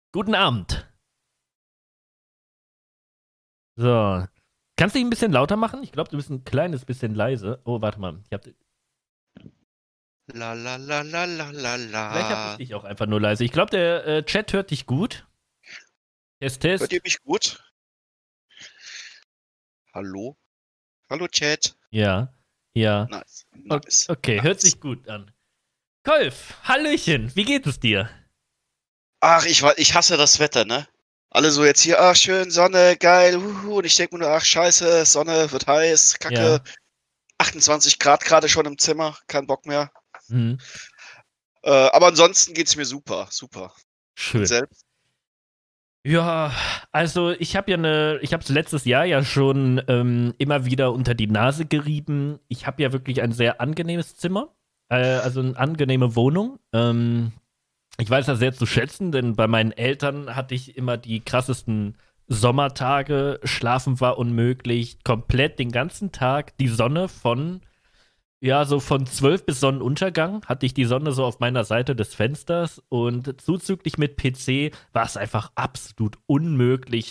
Guten Abend. So. Kannst du dich ein bisschen lauter machen? Ich glaube, du bist ein kleines bisschen leise. Oh, warte mal. La la la la la la Vielleicht habe ich la. dich auch einfach nur leise. Ich glaube, der Chat hört dich gut. Test, Hört ihr Test. mich gut? Hallo? Hallo Chat. Ja. Ja. Nice, nice, Okay, hört nice. sich gut an. Kolf, Hallöchen. Wie geht es dir? Ach, ich hasse das Wetter, ne? Alle so jetzt hier, ach schön, Sonne, geil, und ich denke mir nur, ach scheiße, Sonne wird heiß, Kacke, Ja. 28 Grad gerade schon im Zimmer, kein Bock mehr. Mhm. Aber ansonsten geht's mir super, super. Und Schön. selbst? Ja, also ich habe es letztes Jahr ja schon immer wieder unter die Nase gerieben. Ich habe ja wirklich ein sehr angenehmes Zimmer, also eine angenehme Wohnung. Ich weiß das sehr zu schätzen, denn bei meinen Eltern hatte ich immer die krassesten Sommertage. Schlafen war unmöglich. Komplett den ganzen Tag die Sonne so von 12 bis Sonnenuntergang hatte ich die Sonne so auf meiner Seite des Fensters und zuzüglich mit PC war es einfach absolut unmöglich,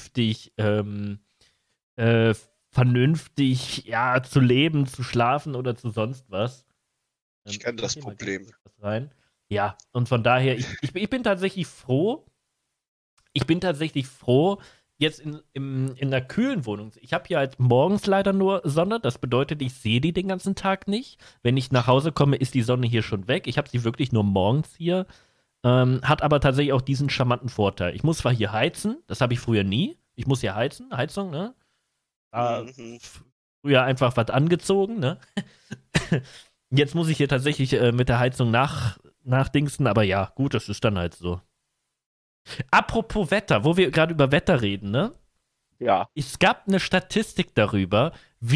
äh, vernünftig, ja, zu leben, zu schlafen oder zu sonst was. Ich Ich kenne mach das hier mal ganz Problem. kurz was rein. Ja, und von daher, ich bin tatsächlich froh. Ich bin tatsächlich froh, jetzt in einer kühlen Wohnung. Ich habe hier halt morgens leider nur Sonne. Das bedeutet, ich sehe die den ganzen Tag nicht. Wenn ich nach Hause komme, ist die Sonne hier schon weg. Ich habe sie wirklich nur morgens hier. Hat aber tatsächlich auch diesen charmanten Vorteil. Ich muss zwar hier heizen, das habe ich früher nie. Ich muss hier heizen, Heizung, ne? Mhm. Früher einfach was angezogen, ne? Jetzt muss ich hier tatsächlich mit der Heizung nachdingsen, aber ja, gut, das ist dann halt so. Apropos Wetter, wo wir gerade über Wetter reden, ne? Ja. Es gab eine Statistik darüber,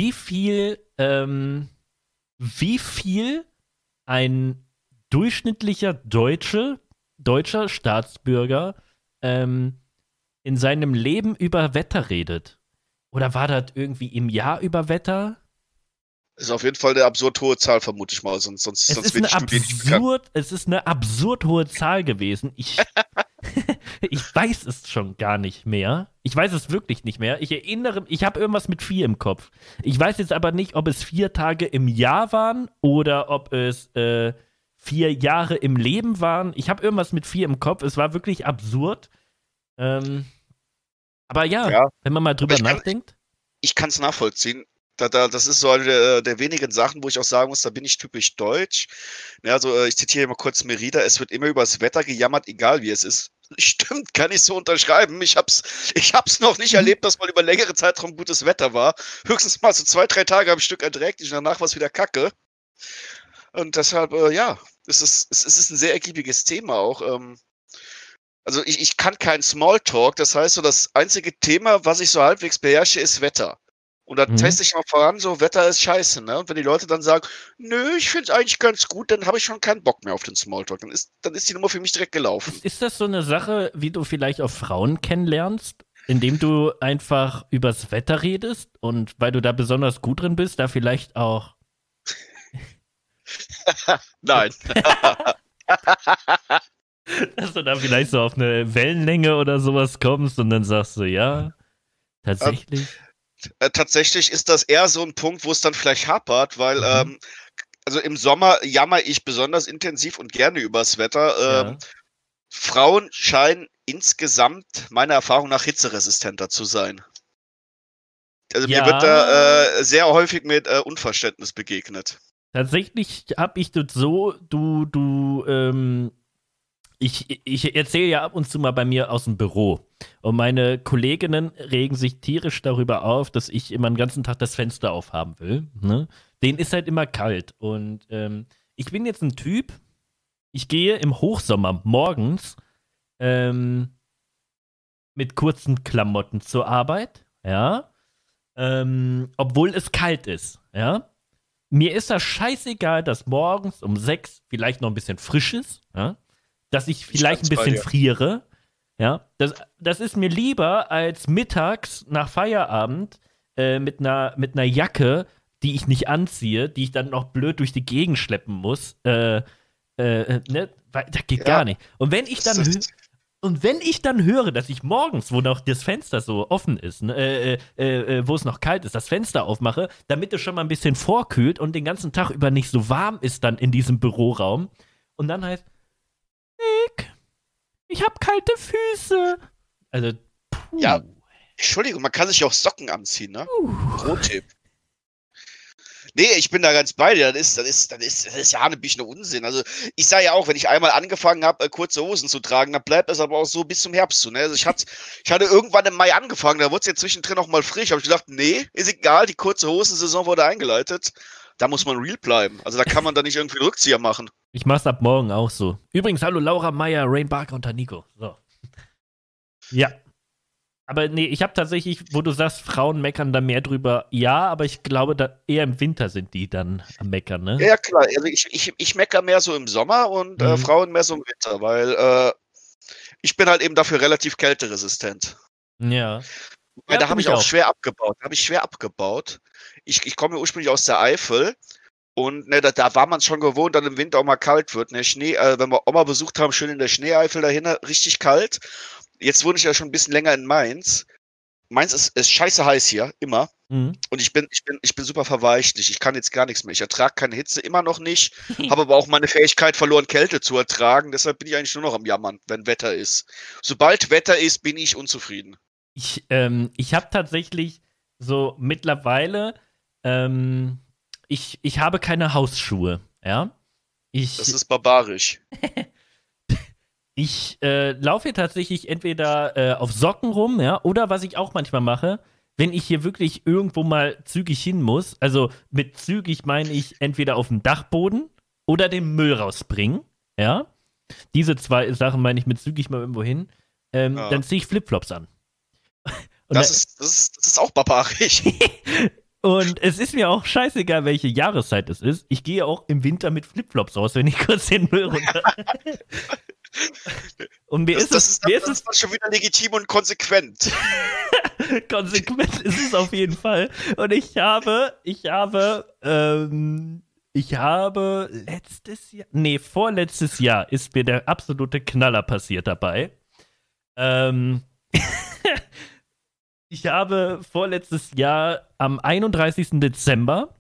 wie viel ein durchschnittlicher deutscher Staatsbürger ähm, in seinem Leben über Wetter redet. Oder war das irgendwie im Jahr über Wetter? Ist auf jeden Fall eine absurd hohe Zahl, vermute ich mal, sonst wären die Studien nicht bekannt. Es ist eine absurd hohe Zahl gewesen. Ich weiß es schon gar nicht mehr. Ich weiß es wirklich nicht mehr. Ich habe irgendwas mit 4 im Kopf. Ich weiß jetzt aber nicht, ob es 4 Tage im Jahr waren oder ob es 4 Jahre im Leben waren. Ich habe irgendwas mit 4 im Kopf. Es war wirklich absurd. Ähm, aber ja, Ja, wenn man mal aber drüber nachdenkt. ich kann es nachvollziehen. Das ist so eine der wenigen Sachen, wo ich auch sagen muss, da bin ich typisch deutsch. Ja, also ich zitiere mal kurz Merida, es wird immer über das Wetter gejammert, egal wie es ist. Stimmt, kann ich so unterschreiben. Ich hab's noch nicht Mhm. erlebt, dass mal über längere Zeitraum gutes Wetter war. Höchstens mal so 2, 3 Tage am Stück erträglich und danach war es wieder Kacke. Und deshalb, ja, es ist ein sehr ergiebiges Thema auch. Also ich kann keinen Smalltalk, das heißt so, das einzige Thema, was ich so halbwegs beherrsche, ist Wetter. Und da Mhm. teste ich mal voran, so Wetter ist scheiße, ne? Und wenn die Leute dann sagen, nö, ich finde es eigentlich ganz gut, dann habe ich schon keinen Bock mehr auf den Smalltalk. Dann ist die Nummer für mich direkt gelaufen. Ist das so eine Sache, wie du vielleicht auch Frauen kennenlernst, indem du einfach übers Wetter redest und weil du da besonders gut drin bist, da vielleicht auch Nein. dass du da vielleicht so auf eine Wellenlänge oder sowas kommst und dann sagst du, ja, Ähm, tatsächlich. tatsächlich ist das eher so ein Punkt, wo es dann vielleicht hapert, weil Mhm. also im Sommer jammer ich besonders intensiv und gerne übers Wetter. Ja. Frauen scheinen insgesamt meiner Erfahrung nach hitzeresistenter zu sein. Also mir wird Ja, da sehr häufig mit Unverständnis begegnet. tatsächlich habe ich das so, ich erzähle ja ab und zu mal bei mir aus dem Büro. Und meine Kolleginnen regen sich tierisch darüber auf, dass ich immer den ganzen Tag das Fenster aufhaben will. Ne? Denen ist halt immer kalt. Und ich bin jetzt ein Typ, ich gehe im Hochsommer morgens ähm, mit kurzen Klamotten zur Arbeit, ja. Obwohl es kalt ist, ja. Mir ist das scheißegal, dass morgens um 6 vielleicht noch ein bisschen frisch ist, ja. Dass ich Ich vielleicht ein ganz bei bisschen dir. friere, ja. Das ist mir lieber als mittags nach Feierabend mit einer Jacke, die ich nicht anziehe, die ich dann noch blöd durch die Gegend schleppen muss. Ne? Weil, das geht Ja, gar nicht. Und wenn ich das dann ist Und wenn ich dann höre, dass ich morgens, wo noch das Fenster so offen ist, ne, wo es noch kalt ist, das Fenster aufmache, damit es schon mal ein bisschen vorkühlt und den ganzen Tag über nicht so warm ist dann in diesem Büroraum. Und dann heißt, Nick, ich hab kalte Füße. Also, puh. Ja, Entschuldigung, man kann sich auch Socken anziehen, ne? Pro-Tipp. Nee, ich bin da ganz bei dir. Das ist ja ein bisschen Unsinn. Also, ich sage ja auch, wenn ich einmal angefangen habe, kurze Hosen zu tragen, dann bleibt es aber auch so bis zum Herbst so. Ne? Also, ich hatte irgendwann im Mai angefangen, da wurde es ja zwischendrin noch mal frisch. Habe ich gedacht, nee, ist egal, die kurze Hosensaison wurde eingeleitet. Da muss man real bleiben. Also, da kann man da nicht irgendwie einen Rückzieher machen. Ich mach's ab morgen auch so. Übrigens, hallo Laura Meyer, Rain Barker und Nico. So. Ja. Aber nee, ich habe tatsächlich, wo du sagst, Frauen meckern da mehr drüber. Ja, aber ich glaube, da eher im Winter sind die dann am Meckern, ne? Ja, klar. Also, ich meckere mehr so im Sommer und Frauen mehr so im Winter, weil ich bin halt eben dafür relativ kälteresistent. Ja. Weil da habe ich auch schwer abgebaut. Ich komme ja ursprünglich aus der Eifel und ne, da war man schon gewohnt, dass im Winter auch mal kalt wird. Ne? Schnee, wenn wir Oma besucht haben, schön in der Schneeeifel dahin, richtig kalt. Jetzt wohne ich ja schon ein bisschen länger in Mainz. Mainz ist scheiße heiß hier, immer. Mhm. Und ich bin super verweichlich. Ich kann jetzt gar nichts mehr. Ich ertrage keine Hitze, immer noch nicht. Habe aber auch meine Fähigkeit verloren, Kälte zu ertragen. Deshalb bin ich eigentlich nur noch am Jammern, wenn Wetter ist. Sobald Wetter ist, bin ich unzufrieden. Ich habe tatsächlich so mittlerweile, ich habe keine Hausschuhe, ja. Das ist barbarisch. Ich laufe hier tatsächlich entweder auf Socken rum, ja, oder was ich auch manchmal mache, wenn ich hier wirklich irgendwo mal zügig hin muss, also mit zügig meine ich entweder auf dem Dachboden oder den Müll rausbringen, ja. Diese zwei Sachen meine ich mit zügig mal irgendwo hin. Dann ziehe ich Flipflops an. Das ist auch barbarisch. Und es ist mir auch scheißegal, welche Jahreszeit es ist. Ich gehe auch im Winter mit Flipflops raus, wenn ich kurz den Müll runter. Und mir ist es schon wieder legitim und konsequent. Konsequent ist es auf jeden Fall. Und ich habe vorletztes Jahr ist mir der absolute Knaller passiert dabei. Ich habe vorletztes Jahr am 31. Dezember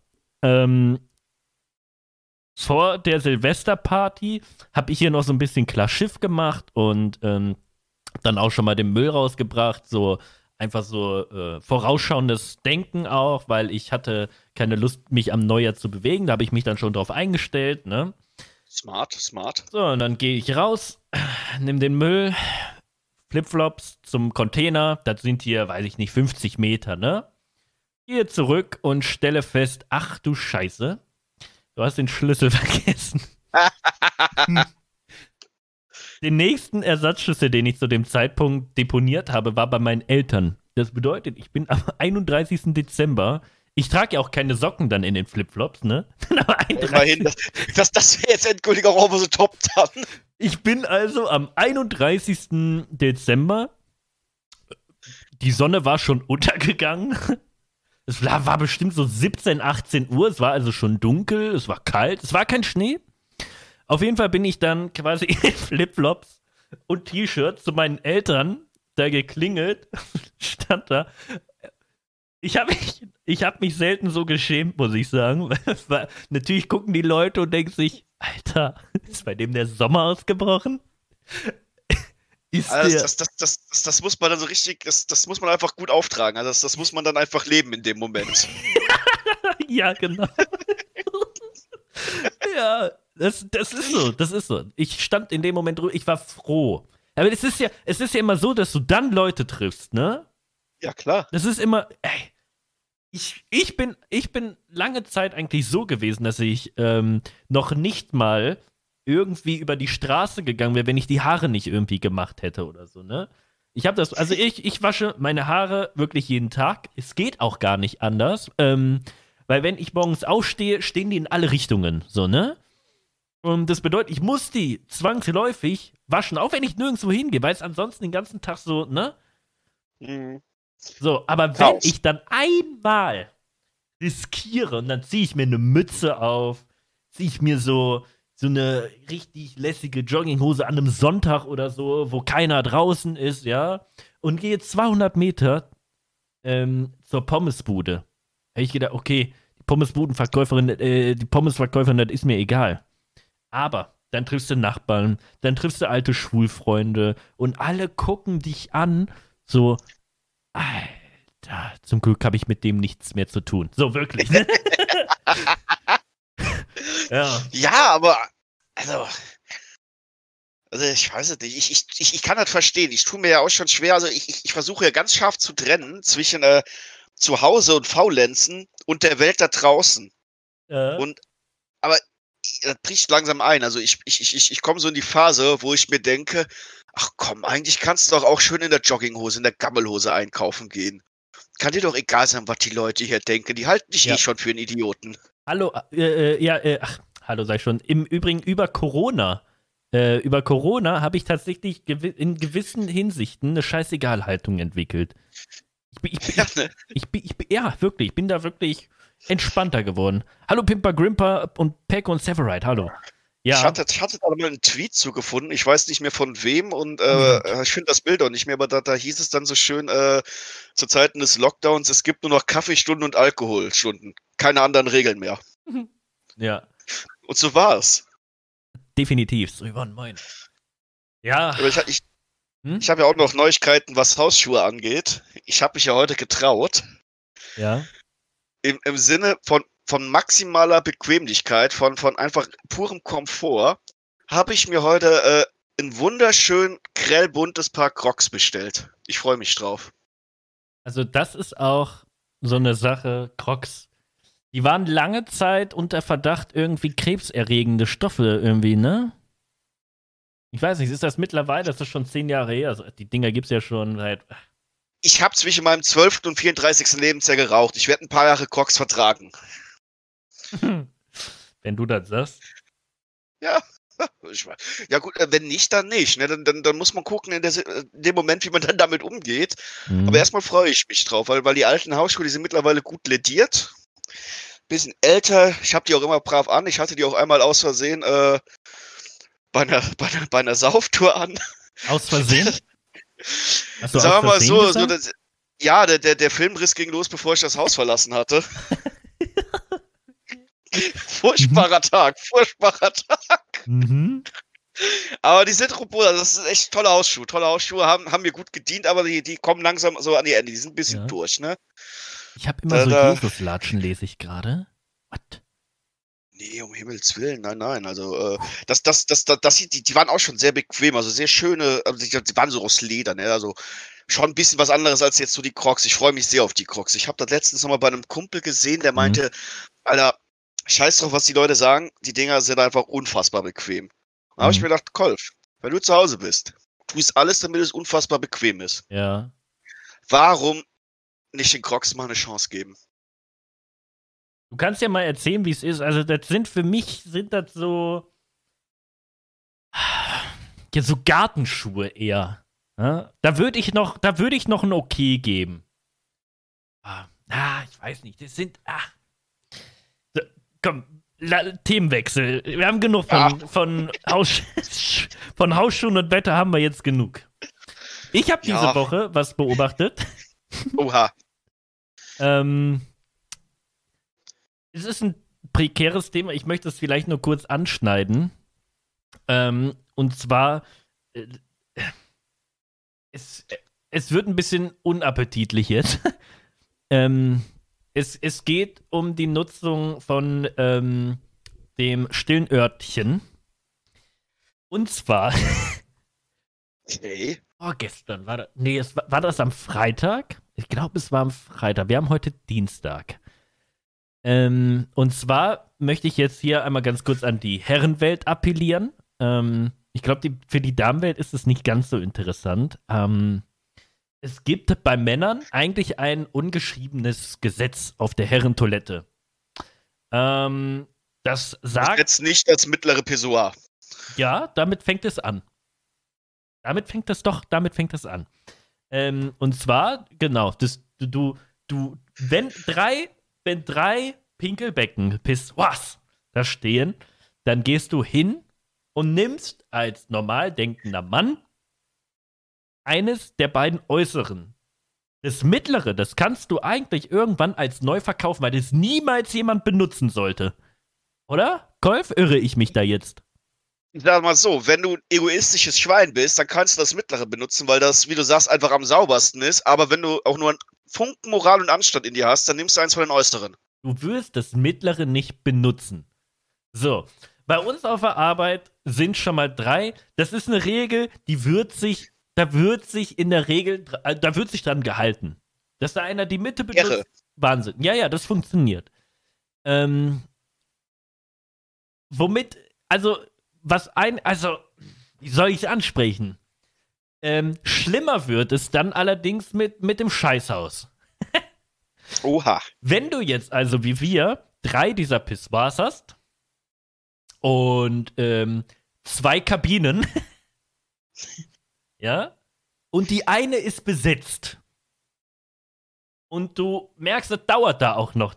vor der Silvesterparty habe ich hier noch so ein bisschen klar Schiff gemacht und dann auch schon mal den Müll rausgebracht, so einfach so vorausschauendes Denken auch, weil ich hatte keine Lust, mich am Neujahr zu bewegen, da habe ich mich dann schon drauf eingestellt, ne? Smart. So, und dann gehe ich raus, nimm den Müll, Flipflops zum Container, das sind hier, weiß ich nicht, 50 Meter, ne? Gehe zurück und stelle fest, ach du Scheiße, du hast den Schlüssel vergessen. Den nächsten Ersatzschlüssel, den ich zu dem Zeitpunkt deponiert habe, war bei meinen Eltern. Das bedeutet, ich bin am 31. Dezember, ich trage ja auch keine Socken dann in den Flipflops, ne? Immerhin, das wäre jetzt endgültig auch so top dann. Ich bin also am 31. Dezember, die Sonne war schon untergegangen. Es war bestimmt so 17, 18 Uhr, es war also schon dunkel, es war kalt, es war kein Schnee. Auf jeden Fall bin ich dann quasi in Flipflops und T-Shirt zu meinen Eltern da geklingelt, stand da. Ich hab mich selten so geschämt, muss ich sagen. Natürlich gucken die Leute und denken sich, Alter, ist bei dem der Sommer ausgebrochen? Das muss man dann so richtig, das muss man einfach gut auftragen. Also das muss man dann einfach leben in dem Moment. Ja, genau. Ja, das ist so. Ich stand in dem Moment drüber, ich war froh. Aber es ist ja immer so, dass du dann Leute triffst, ne? Ja, klar. Das ist immer, ey, ich bin lange Zeit eigentlich so gewesen, dass ich noch nicht mal irgendwie über die Straße gegangen wäre, wenn ich die Haare nicht irgendwie gemacht hätte oder so, ne? Ich wasche meine Haare wirklich jeden Tag. Es geht auch gar nicht anders, weil wenn ich morgens aufstehe, stehen die in alle Richtungen, so, ne? Und das bedeutet, ich muss die zwangsläufig waschen, auch wenn ich nirgendwo hingehe, weil es ansonsten den ganzen Tag so, ne? Mhm. So, aber wenn ich dann einmal riskiere und dann ziehe ich mir eine Mütze auf, ziehe ich mir so so eine richtig lässige Jogginghose an einem Sonntag oder so, wo keiner draußen ist, ja, und gehe 200 Meter zur Pommesbude. Habe ich gedacht, okay, die Pommesverkäuferin, das ist mir egal. Aber dann triffst du Nachbarn, dann triffst du alte Schulfreunde und alle gucken dich an, so, Alter, zum Glück habe ich mit dem nichts mehr zu tun. So, wirklich. Ne? Ja. Ja, aber, also ich weiß es nicht. Ich kann das verstehen. Ich tue mir ja auch schon schwer. Also ich versuche ja ganz scharf zu trennen zwischen zu Hause und Faulenzen und der Welt da draußen. Und aber das bricht langsam ein. Also ich komme so in die Phase, wo ich mir denke, ach komm, eigentlich kannst du doch auch schön in der Jogginghose, in der Gammelhose einkaufen gehen. Kann dir doch egal sein, was die Leute hier denken. Die halten dich eh schon für einen Idioten. Hallo, hallo sag ich schon. Im Übrigen über Corona habe ich tatsächlich in gewissen Hinsichten eine Scheißegal-Haltung entwickelt. Ja, wirklich, ich bin da wirklich entspannter geworden. Hallo Pimper Grimper und Peck und Severide, hallo. Ja. Ich hatte da mal einen Tweet zugefunden, ich weiß nicht mehr von wem und ich finde das Bild auch nicht mehr, aber da hieß es dann so schön, zu Zeiten des Lockdowns, es gibt nur noch Kaffeestunden und Alkoholstunden. Keine anderen Regeln mehr. Ja. Und so war es. Definitiv, so über moin. Ja. Aber ich habe ja auch noch Neuigkeiten, was Hausschuhe angeht. Ich habe mich ja heute getraut. Ja. Im Sinne von maximaler Bequemlichkeit, von einfach purem Komfort, habe ich mir heute ein wunderschön grellbuntes Paar Crocs bestellt. Ich freue mich drauf. Also das ist auch so eine Sache, Crocs. Die waren lange Zeit unter Verdacht, irgendwie krebserregende Stoffe irgendwie, ne? Ich weiß nicht, ist das mittlerweile, das ist schon 10 Jahre her, also die Dinger gibt's ja schon seit... Ich habe zwischen meinem 12. und 34. Lebensjahr geraucht. Ich werde ein paar Jahre Crocs vertragen. Wenn du das sagst. Ja. Ja gut, wenn nicht, dann nicht. Ne? Dann muss man gucken in dem Moment, wie man dann damit umgeht. Aber erstmal freue ich mich drauf, weil die alten Hausschuhe, die sind mittlerweile gut lediert. Bisschen älter. Ich habe die auch immer brav an. Ich hatte die auch einmal aus Versehen bei einer Sauftour an. Aus Versehen? Sagen wir mal so, der Filmriss ging los, bevor ich das Haus verlassen hatte. Furchtbarer Tag. Mhm. Aber die sind robust, also das ist echt tolle Hausschuhe. Tolle Hausschuhe haben mir gut gedient, aber die kommen langsam so an die Ende. Die sind ein bisschen durch, ne? Ich habe immer so Jesus-Latschen, lese ich gerade. Was? Nee, um Himmels Willen, nein. Also, die waren auch schon sehr bequem, also sehr schöne, also die waren so aus Leder, ne? Also schon ein bisschen was anderes als jetzt so die Crocs. Ich freue mich sehr auf die Crocs. Ich habe das letztens nochmal bei einem Kumpel gesehen, der meinte, Alter, scheiß drauf, was die Leute sagen, die Dinger sind einfach unfassbar bequem. Da habe ich mir gedacht, Kolf, wenn du zu Hause bist, tust alles, damit es unfassbar bequem ist. Ja. Warum nicht den Crocs mal eine Chance geben? Du kannst ja mal erzählen, wie es ist. Also, für mich sind das so Gartenschuhe eher. Ja? Da würde ich noch ein Okay geben. Ich weiß nicht. Das sind. So, komm, Themenwechsel. Wir haben genug von Hausschuhen und Wetter haben wir jetzt genug. Ich habe diese Woche was beobachtet. Oha. Es ist ein prekäres Thema. Ich möchte es vielleicht nur kurz anschneiden. Und zwar, es wird ein bisschen unappetitlich jetzt. Es geht um die Nutzung von dem stillen Örtchen. Und zwar Okay. Gestern war das. Nee, war das am Freitag? Ich glaube, es war am Freitag. Wir haben heute Dienstag. Und zwar möchte ich jetzt hier einmal ganz kurz an die Herrenwelt appellieren. Ich glaube, für die Damenwelt ist es nicht ganz so interessant. Es gibt bei Männern eigentlich ein ungeschriebenes Gesetz auf der Herrentoilette. Das sagt. Jetzt nicht das mittlere Pissoir. Ja, damit fängt es an. Damit fängt es an. Und zwar, genau, wenn drei Pinkelbecken da stehen, dann gehst du hin und nimmst als normal denkender Mann eines der beiden äußeren. Das mittlere, das kannst du eigentlich irgendwann als neu verkaufen, weil das niemals jemand benutzen sollte. Oder? Kolf, irre ich mich da jetzt? Ich sag mal so, wenn du ein egoistisches Schwein bist, dann kannst du das mittlere benutzen, weil das, wie du sagst, einfach am saubersten ist. Aber wenn du auch nur einen Funken Moral und Anstand in dir hast, dann nimmst du eins von den äußeren. Du wirst das mittlere nicht benutzen. So, bei uns auf der Arbeit sind schon mal 3. Das ist eine Regel, da wird sich dran gehalten. Dass da einer die Mitte benutzt, Irre. Wahnsinn. Ja, das funktioniert. Womit, wie soll ich es ansprechen? Schlimmer wird es dann allerdings mit dem Scheißhaus. Oha. Wenn du jetzt also wie wir 3 dieser Pissoirs hast und 2 Kabinen, ja, und die eine ist besetzt und du merkst, das dauert da auch noch,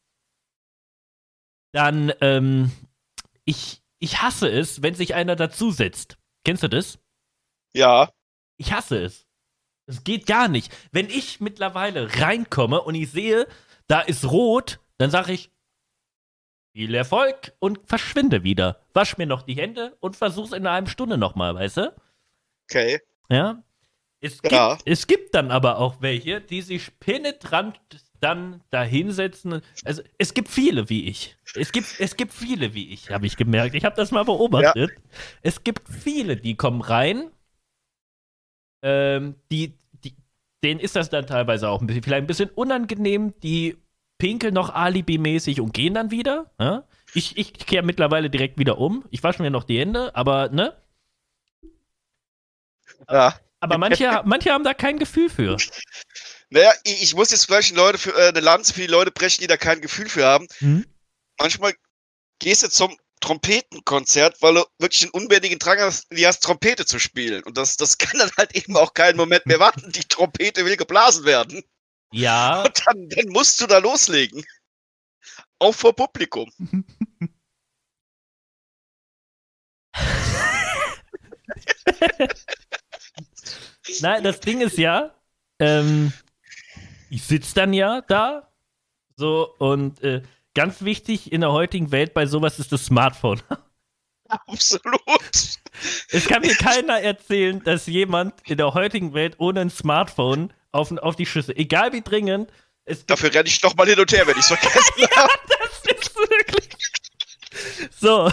dann, ich hasse es, wenn sich einer dazusetzt. Kennst du das? Ja. Ich hasse es. Es geht gar nicht. Wenn ich mittlerweile reinkomme und ich sehe, da ist rot, dann sage ich, viel Erfolg und verschwinde wieder. Wasch mir noch die Hände und versuch's in einer halben Stunde nochmal, weißt du? Okay. Ja. Es gibt dann aber auch welche, die sich penetrant dann da hinsetzen. Also, es gibt viele wie ich. Es gibt viele wie ich, habe ich gemerkt. Ich habe das mal beobachtet. Ja. Es gibt viele, die kommen rein, denen ist das dann teilweise auch vielleicht ein bisschen unangenehm, die pinkeln noch alibimäßig und gehen dann wieder. Ja? Ich kehre mittlerweile direkt wieder um. Ich wasche mir noch die Hände, aber, ne? Ja. Aber manche haben da kein Gefühl für. Naja, ich muss jetzt gleich eine Lanze für die Leute brechen, die da kein Gefühl für haben. Manchmal gehst du zum Trompetenkonzert, weil du wirklich einen unbändigen Drang hast, Trompete zu spielen. Und das kann dann halt eben auch keinen Moment mehr warten. Die Trompete will geblasen werden. Ja. Und dann musst du da loslegen. Auch vor Publikum. Nein, das Ding ist ja, ich sitze dann ja da, so, und ganz wichtig in der heutigen Welt bei sowas ist das Smartphone. Absolut. Es kann mir keiner erzählen, dass jemand in der heutigen Welt ohne ein Smartphone auf die Schüsse, egal wie dringend. Dafür renne ich doch mal hin und her, wenn ich es vergessen habe. Ja, das ist wirklich. So.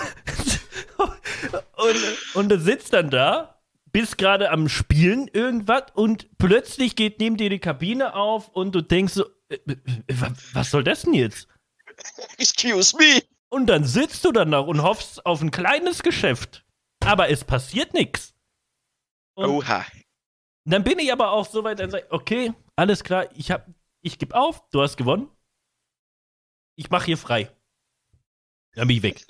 Und du sitzt dann da, bist gerade am Spielen irgendwas und plötzlich geht neben dir die Kabine auf und du denkst so, was soll das denn jetzt? Excuse me. Und dann sitzt du dann noch und hoffst auf ein kleines Geschäft. Aber es passiert nichts. Oha. Dann bin ich aber auch so weit, dann sag ich, okay, alles klar, ich gebe auf, du hast gewonnen. Ich mache hier frei. Dann bin ich weg.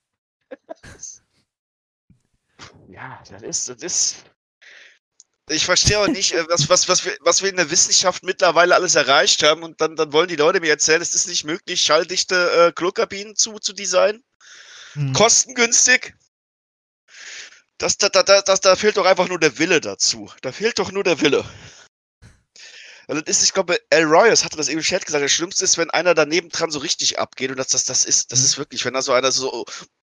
Ja, das ist. Ich verstehe auch nicht, was wir in der Wissenschaft mittlerweile alles erreicht haben und dann wollen die Leute mir erzählen, es ist nicht möglich, schalldichte Klokabinen zu designen. Kostengünstig. Da fehlt doch einfach nur der Wille dazu. Da fehlt doch nur der Wille. Also ich glaube, Al Royce hatte das eben im Chat gesagt, das Schlimmste ist, wenn einer daneben dran so richtig abgeht und das ist wirklich, wenn da so einer so,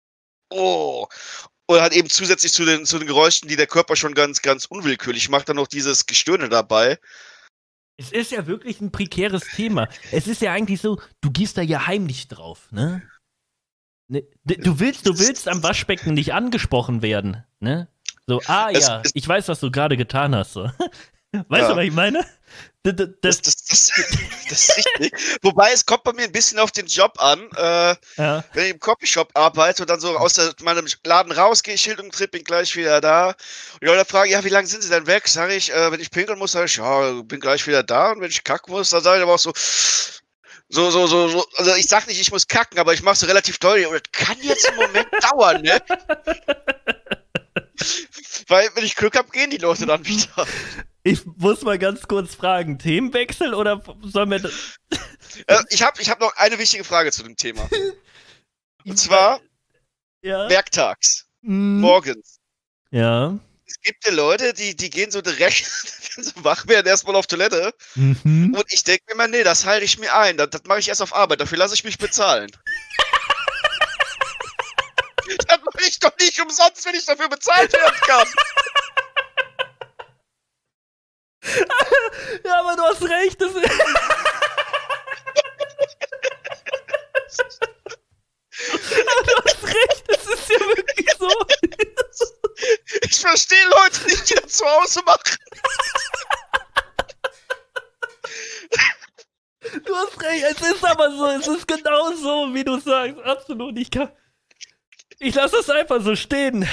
oder halt eben zusätzlich zu den Geräuschen, die der Körper schon ganz, ganz unwillkürlich macht, dann noch dieses Gestöhne dabei. Es ist ja wirklich ein prekäres Thema. Es ist ja eigentlich so, du gehst da ja heimlich drauf, ne? Du willst am Waschbecken nicht angesprochen werden, ne? So, ich weiß, was du gerade getan hast. So. Weißt du, was ich meine? Das ist richtig. Wobei, es kommt bei mir ein bisschen auf den Job an. Wenn ich im Copyshop arbeite und dann so aus meinem Laden rausgehe, Schild umdreht, bin gleich wieder da. Und die Leute fragen, ja, wie lange sind sie denn weg? Sag ich, wenn ich pinkeln muss, sage ich, ja, bin gleich wieder da. Und wenn ich kacken muss, dann sage ich aber auch so, also ich sag nicht, ich muss kacken, aber ich mache so relativ deutlich. Und das kann jetzt einen Moment dauern, ne? Weil, wenn ich Glück habe, gehen die Leute dann wieder. Ich muss mal ganz kurz fragen, Themenwechsel oder sollen wir das? Ich hab noch eine wichtige Frage zu dem Thema. Und zwar, Ja. werktags, Mhm. morgens. Ja. Es gibt ja Leute, die gehen so direkt, wenn sie wach werden, erstmal auf Toilette. Mhm. Und ich denke mir immer, nee, das halte ich mir ein. Das mache ich erst auf Arbeit. Dafür lasse ich mich bezahlen. Das mache ich doch nicht umsonst, wenn ich dafür bezahlt werden kann. Ja, aber du hast recht. Das aber du hast recht. Das ist ja wirklich so. Ich verstehe Leute nicht, die das zu Hause machen. Du hast recht. Es ist aber so. Es ist genau so, wie du sagst. Absolut. Ich lasse es einfach so stehen.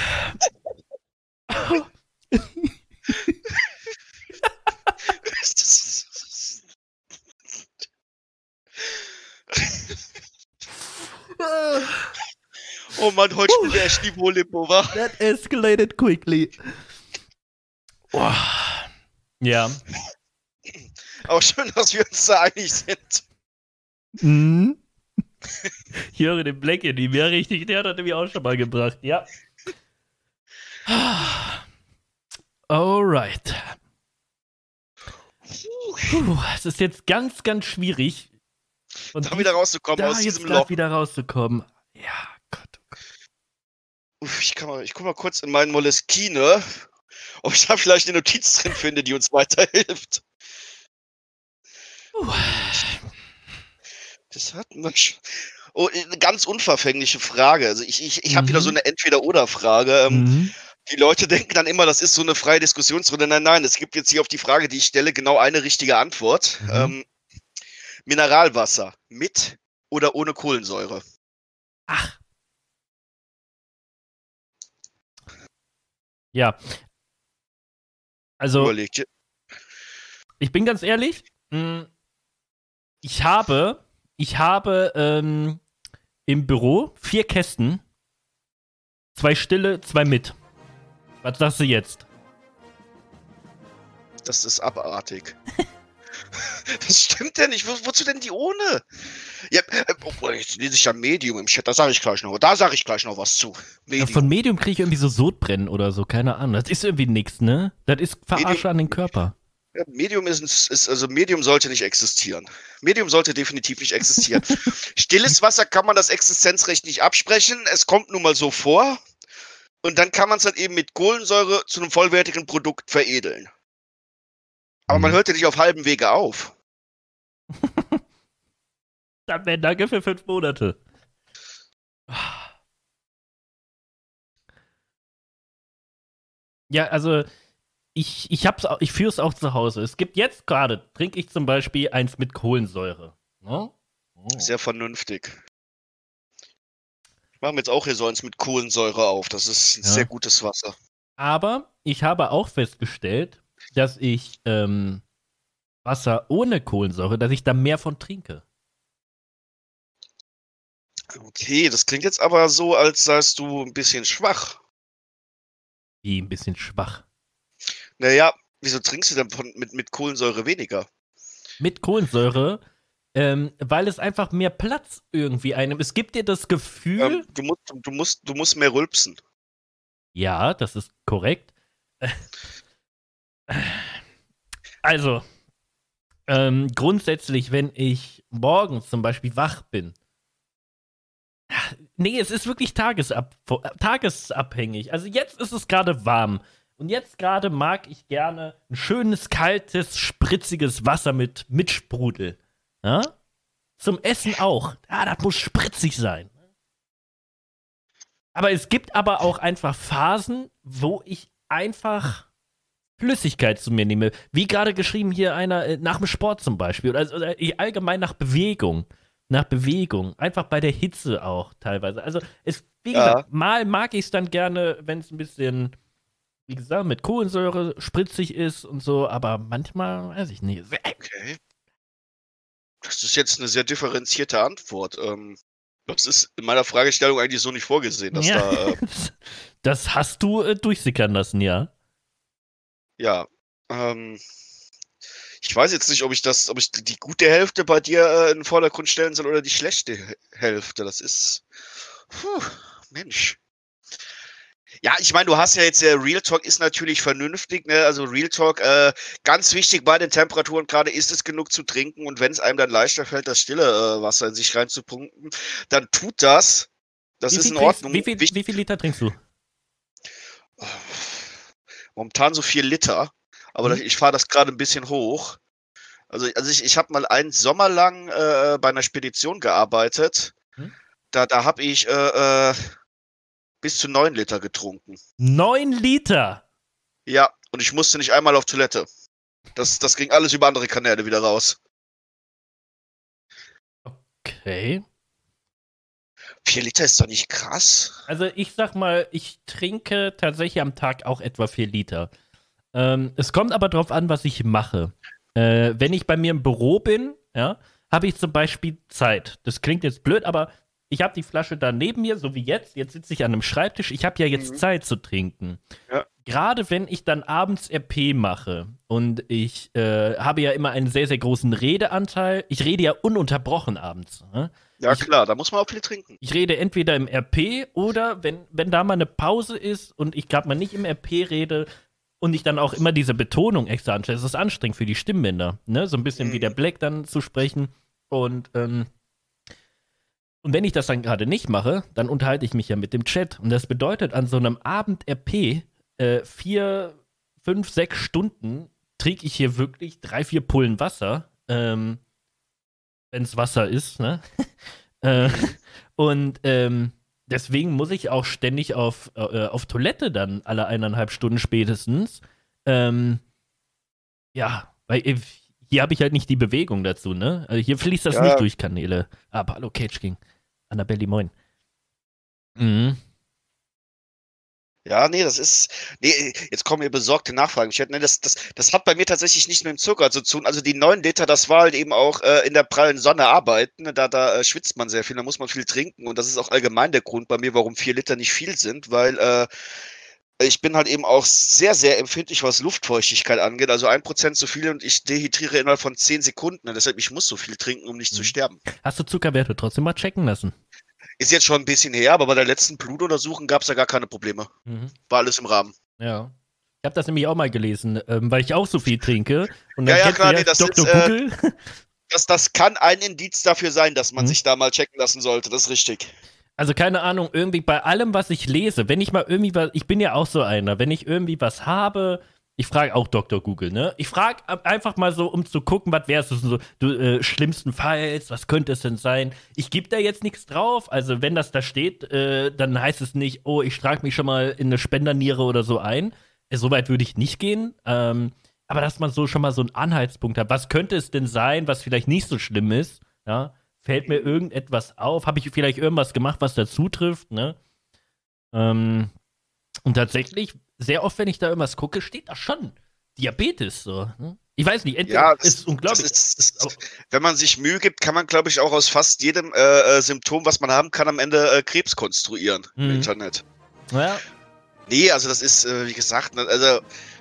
Oh Mann, heute spielt der echt Niveau-Limbo, wa? That escalated quickly. Oh. Ja. Aber schön, dass wir uns da einig sind. Mhm. Ich höre den Black in ihm. Ja, richtig. Der hat er nämlich auch schon mal gebracht. Ja. Alright. Es ist jetzt ganz, ganz schwierig. Und Da wieder rauszukommen da aus jetzt diesem Loch. wieder rauszukommen. Ja, Gott, oh Gott. Uff, ich guck mal kurz in meinen Moleskine, ob ich da vielleicht eine Notiz drin finde, die uns weiterhilft. Das hat man schon. Oh, eine ganz unverfängliche Frage. Also ich habe wieder so eine Entweder-oder-Frage. Die Leute denken dann immer, das ist so eine freie Diskussionsrunde. Nein, es gibt jetzt hier auf die Frage, die ich stelle, genau eine richtige Antwort. Mineralwasser mit oder ohne Kohlensäure? Ach. Ja. Also, Überleg dir. ich bin ganz ehrlich, ich habe im Büro 4 Kästen, 2 stille, 2 mit. Was sagst du jetzt? Das ist abartig. Das stimmt ja nicht. Wozu denn die ohne? Ja, jetzt lese ich ja Medium im Chat. Da sage ich gleich noch was zu. Ja, von Medium kriege ich irgendwie so Sodbrennen oder so, keine Ahnung. Das ist irgendwie nix, ne? Das ist Verarsche an den Körper. Ja, Medium also Medium sollte nicht existieren. Medium sollte definitiv nicht existieren. Stilles Wasser kann man das Existenzrecht nicht absprechen. Es kommt nun mal so vor. Und dann kann man es halt eben mit Kohlensäure zu einem vollwertigen Produkt veredeln. Aber man hört ja nicht auf halbem Wege auf. Dann wäre danke für 5 Monate. Ja, also ich führe es auch zu Hause. Es gibt jetzt gerade, trinke ich zum Beispiel eins mit Kohlensäure. Ne? Oh. Sehr vernünftig. Ich mache mir jetzt auch hier so eins mit Kohlensäure auf. Das ist ein sehr gutes Wasser. Aber ich habe auch festgestellt, dass ich Wasser ohne Kohlensäure, dass ich da mehr von trinke. Okay, das klingt jetzt aber so, als seist du ein bisschen schwach. Wie ein bisschen schwach. Naja, wieso trinkst du denn mit Kohlensäure weniger? Mit Kohlensäure, weil es einfach mehr Platz irgendwie einnimmt. Es gibt dir das Gefühl. Du musst mehr rülpsen. Ja, das ist korrekt. Also, grundsätzlich, wenn ich morgens zum Beispiel wach bin. Nee, es ist wirklich tagesabhängig. Also jetzt ist es gerade warm. Und jetzt gerade mag ich gerne ein schönes, kaltes, spritziges Wasser mit Sprudel. Ja? Zum Essen auch. Ja, das muss spritzig sein. Aber es gibt aber auch einfach Phasen, wo ich einfach Flüssigkeit zu mir nehme. Wie gerade geschrieben hier einer nach dem Sport zum Beispiel. Oder allgemein nach Bewegung. Einfach bei der Hitze auch teilweise. Also, wie gesagt, mal mag ich es dann gerne, wenn es ein bisschen, wie gesagt, mit Kohlensäure spritzig ist und so, aber manchmal weiß ich nicht. Okay. Das ist jetzt eine sehr differenzierte Antwort. Das ist in meiner Fragestellung eigentlich so nicht vorgesehen, dass Das hast du durchsickern lassen, ja. Ja. Ich weiß jetzt nicht, ob ich die gute Hälfte bei dir in den Vordergrund stellen soll oder die schlechte Hälfte. Das ist. Mensch. Ja, ich meine, du hast ja jetzt, Real Talk ist natürlich vernünftig, ne? Also Real Talk, ganz wichtig bei den Temperaturen gerade ist es genug zu trinken und wenn es einem dann leichter fällt, das stille Wasser in sich reinzupumpen, dann tut das. Das ist in Ordnung. Wie viel Liter trinkst du? Momentan so 4 Liter, aber Hm? ich fahre das gerade ein bisschen hoch. Also ich habe mal einen Sommer lang bei einer Spedition gearbeitet. Hm? Da habe ich bis zu 9 Liter getrunken. 9 Liter! Ja, und ich musste nicht einmal auf Toilette. Das ging alles über andere Kanäle wieder raus. Okay. 4 Liter ist doch nicht krass. Also ich sag mal, ich trinke tatsächlich am Tag auch etwa 4 Liter. Es kommt aber drauf an, was ich mache. Wenn ich bei mir im Büro bin, ja, habe ich zum Beispiel Zeit. Das klingt jetzt blöd, aber ich habe die Flasche da neben mir, so wie jetzt. Jetzt sitze ich an einem Schreibtisch. Ich habe ja jetzt Zeit zu trinken. Ja. Gerade wenn ich dann abends RP mache und ich habe ja immer einen sehr, sehr großen Redeanteil. Ich rede ja ununterbrochen abends. Ne? Ja, klar, da muss man auch viel trinken. Ich rede entweder im RP oder wenn da mal eine Pause ist und ich gerade mal nicht im RP rede und ich dann auch immer diese Betonung extra anstelle. Es ist anstrengend für die Stimmbänder, ne? So ein bisschen wie der Black dann zu sprechen. Und wenn ich das dann gerade nicht mache, dann unterhalte ich mich ja mit dem Chat. Und das bedeutet, an so einem Abend RP 4, 5, 6 Stunden trinke ich hier wirklich 3, 4 Pullen Wasser. Wenn es Wasser ist, ne? Und deswegen muss ich auch ständig auf Toilette dann alle 1,5 Stunden spätestens. Ja, weil hier habe ich halt nicht die Bewegung dazu, ne? Also hier fließt das nicht durch Kanäle. Aber hallo, Cage King. Annabelli, moin. Mhm. Ja, nee, das ist. Nee, jetzt kommen mir besorgte Nachfragen. Nee, das hat bei mir tatsächlich nicht mit dem Zucker zu tun. Also die 9 Liter, das war halt eben auch in der prallen Sonne arbeiten. Ne? Da schwitzt man sehr viel, da muss man viel trinken. Und das ist auch allgemein der Grund bei mir, warum 4 Liter nicht viel sind, weil ich bin halt eben auch sehr, sehr empfindlich, was Luftfeuchtigkeit angeht. Also 1% zu viel und ich dehydriere innerhalb von 10 Sekunden. Deshalb, ich muss so viel trinken, um nicht zu sterben. Hast du Zuckerwerte trotzdem mal checken lassen? Ist jetzt schon ein bisschen her, aber bei der letzten Blutuntersuchung gab es da gar keine Probleme. War alles im Rahmen. Ja. Ich habe das nämlich auch mal gelesen, weil ich auch so viel trinke. Und dann Ja, klar, nee, das Dr. ist, Google. Das kann ein Indiz dafür sein, dass man sich da mal checken lassen sollte. Das ist richtig. Also keine Ahnung, irgendwie bei allem, was ich lese, wenn ich mal irgendwie was, ich bin ja auch so einer, wenn ich irgendwie was habe, ich frage auch Dr. Google, ne? Ich frage einfach mal so, um zu gucken, was wäre es so, schlimmstenfalls, was könnte es denn sein? Ich gebe da jetzt nichts drauf, also wenn das da steht, dann heißt es nicht, oh, ich trage mich schon mal in eine Spenderniere oder so ein. Soweit würde ich nicht gehen, aber dass man so schon mal so einen Anhaltspunkt hat, was könnte es denn sein, was vielleicht nicht so schlimm ist, ja? Fällt mir irgendetwas auf? Habe ich vielleicht irgendwas gemacht, was dazu trifft, ne? Und tatsächlich, sehr oft, wenn ich da irgendwas gucke, steht da schon Diabetes so. Ne? Ich weiß nicht, entweder ist unglaublich. Wenn man sich Mühe gibt, kann man, glaube ich, auch aus fast jedem Symptom, was man haben kann, am Ende Krebs konstruieren im Internet. Ja. Nee, also das ist, wie gesagt, ne, also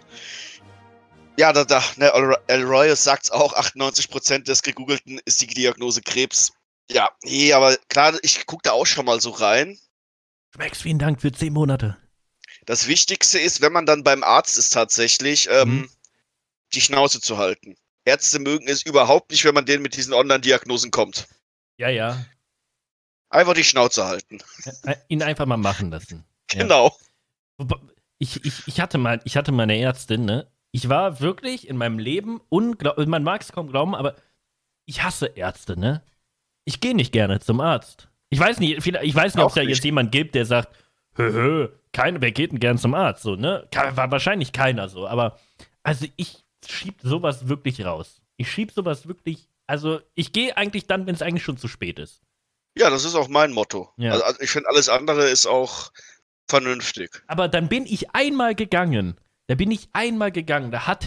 ja, ne, Al Royce sagt es auch, 98% des Gegoogelten ist die Diagnose Krebs. Ja, nee, aber klar, ich gucke da auch schon mal so rein. Max, vielen Dank für 10 Monate. Das Wichtigste ist, wenn man dann beim Arzt ist tatsächlich, die Schnauze zu halten. Ärzte mögen es überhaupt nicht, wenn man denen mit diesen Online-Diagnosen kommt. Ja, ja. Einfach die Schnauze halten. Ihn einfach mal machen lassen. Genau. Ja. Ich hatte mal eine Ärztin, ne? Ich war wirklich in meinem Leben unglaublich, man mag es kaum glauben, aber ich hasse Ärzte, ne? Ich gehe nicht gerne zum Arzt. Ich weiß nicht, ob es da jetzt jemand gibt, der sagt, wer geht denn gern zum Arzt, so, ne? War wahrscheinlich keiner so, aber also ich schieb sowas wirklich raus. Also ich gehe eigentlich dann, wenn es eigentlich schon zu spät ist. Ja, das ist auch mein Motto. Ja. Also ich finde, alles andere ist auch vernünftig. Aber dann bin ich einmal gegangen. Da hatte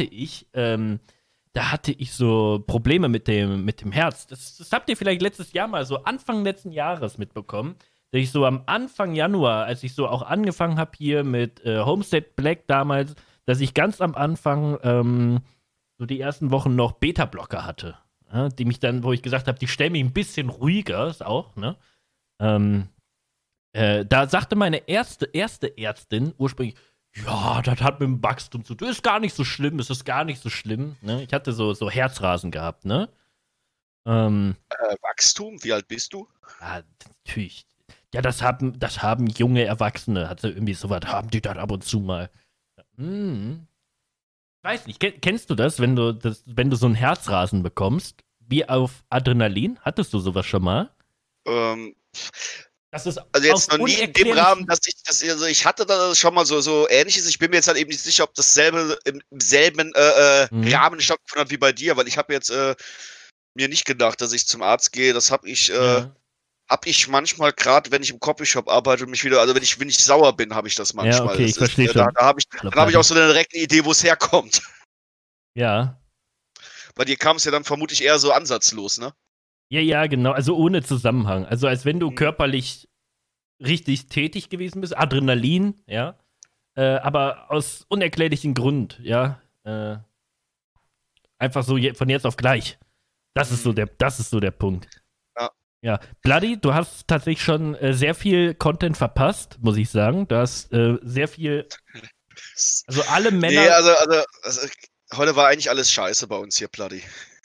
ich so Probleme mit dem Herz. Das habt ihr vielleicht letztes Jahr mal, so Anfang letzten Jahres mitbekommen, dass ich so am Anfang Januar, als ich so auch angefangen habe hier mit Homestead Black damals, dass ich ganz am Anfang so die ersten Wochen noch Beta-Blocker hatte. Ja, die mich dann, wo ich gesagt habe, die stellen mich ein bisschen ruhiger, ist auch, ne? Da sagte meine erste Ärztin ursprünglich, ja, das hat mit dem Wachstum zu tun. Ist gar nicht so schlimm, es ist gar nicht so schlimm. Ne? Ich hatte so Herzrasen gehabt, ne? Ähm, Wachstum? Wie alt bist du? ja, natürlich. Ja, das haben junge Erwachsene, hatte irgendwie sowas, haben die das ab und zu mal. Hm. Weiß nicht, kennst du das, wenn du so ein Herzrasen bekommst, wie auf Adrenalin? Hattest du sowas schon mal? Ähm, Das ist also aus jetzt noch nie in dem Rahmen, dass ich hatte da schon mal so Ähnliches. Ich bin mir jetzt halt eben nicht sicher, ob dasselbe im selben Mhm. Rahmen stattgefunden hat wie bei dir, weil ich habe jetzt mir nicht gedacht, dass ich zum Arzt gehe. Das Ja. hab ich manchmal, gerade wenn ich im Copyshop arbeite und mich wieder, also wenn ich sauer bin, habe ich das Ja, manchmal. okay, ich Das ist, verstehe schon. dann habe ich auch so eine direkte Idee, wo es herkommt. Ja. Bei dir kam es ja dann vermutlich eher so ansatzlos, ne? Ja, ja, genau. Also ohne Zusammenhang. Also als wenn du Mhm. körperlich richtig tätig gewesen bist. Adrenalin, ja. Aber aus unerklärlichen Grund, ja. Einfach so von jetzt auf gleich. Mhm. Das ist so der Punkt. Ja. Ja. Bloody, du hast tatsächlich schon sehr viel Content verpasst, muss ich sagen. Du hast sehr viel, also alle Nee, Männer. also heute war eigentlich alles scheiße bei uns hier, Bloody.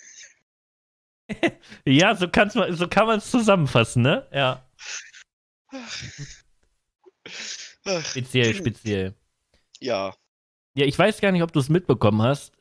Ja, so kann man es zusammenfassen, ne? Ja. Ach, Speziell, speziell. ja. Ja, ich weiß gar nicht, ob du es mitbekommen hast.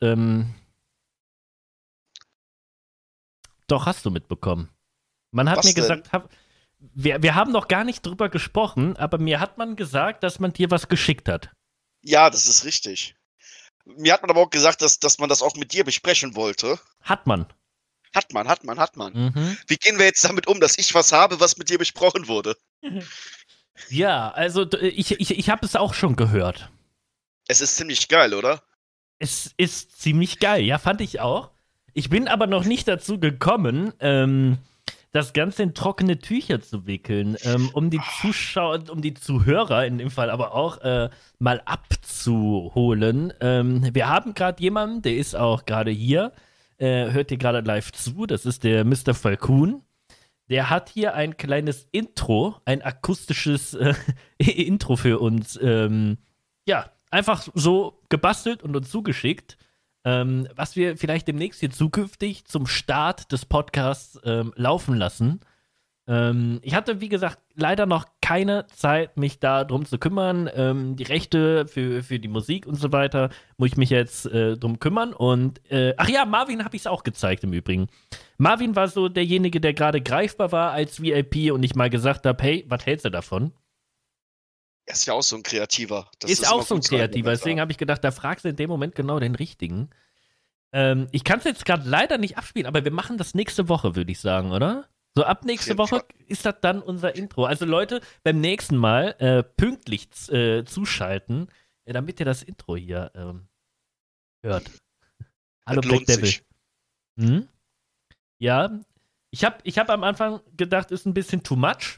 Doch, hast du mitbekommen. Man hat mir Was denn? gesagt, wir haben noch gar nicht drüber gesprochen, aber mir hat man gesagt, dass man dir was geschickt hat. Ja, das ist richtig. Mir hat man aber auch gesagt, dass man das auch mit dir besprechen wollte. Hat man. Hat man. Mhm. Wie gehen wir jetzt damit um, dass ich was habe, was mit dir besprochen wurde? Ja, also ich habe es auch schon gehört. Es ist ziemlich geil, oder? Es ist ziemlich geil, ja, fand ich auch. Ich bin aber noch nicht dazu gekommen, das Ganze in trockene Tücher zu wickeln, um die Zuschauer, um die Zuhörer in dem Fall aber auch mal abzuholen. Wir haben gerade jemanden, der ist auch gerade hier, hört hier gerade live zu, das ist der Mr. Falcon. Der hat hier ein kleines Intro, ein akustisches Intro für uns, ja, einfach so gebastelt und uns zugeschickt, was wir vielleicht demnächst hier zukünftig zum Start des Podcasts laufen lassen. Ich hatte, wie gesagt, leider noch keine Zeit, mich da drum zu kümmern. Die Rechte für die Musik und so weiter muss ich mich jetzt drum kümmern. Und, ach ja, Marvin habe ich es auch gezeigt im Übrigen. Marvin war so derjenige, der gerade greifbar war als VIP und ich mal gesagt habe, hey, was hältst du davon? Er ist ja auch so ein Kreativer. Das Ist ist auch immer so ein gut, so einen Kreativer, dabei zu deswegen haben. habe ich gedacht, da fragst du in dem Moment genau den Richtigen. Ich kann es jetzt gerade leider nicht abspielen, aber wir machen das nächste Woche, würde ich sagen, oder? So ab Auf nächste jeden Fall. Woche ist das dann unser Intro. Also Leute, beim nächsten Mal pünktlich zuschalten, damit ihr das Intro hier hört. Hallo Das Black lohnt Devil. sich. Hm? Ja, ich hab am Anfang gedacht, ist ein bisschen too much.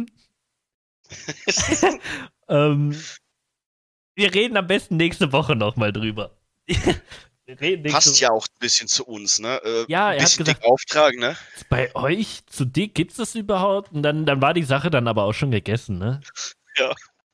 ähm, wir reden am besten nächste Woche nochmal drüber. Wir reden nächste Passt Woche. ja auch ein bisschen zu uns, ne? Ja, Ein er hat bisschen dick gesagt, auftragen, ne? bei euch zu dick gibt's das überhaupt? Und dann war die Sache dann aber auch schon gegessen, ne? Ja.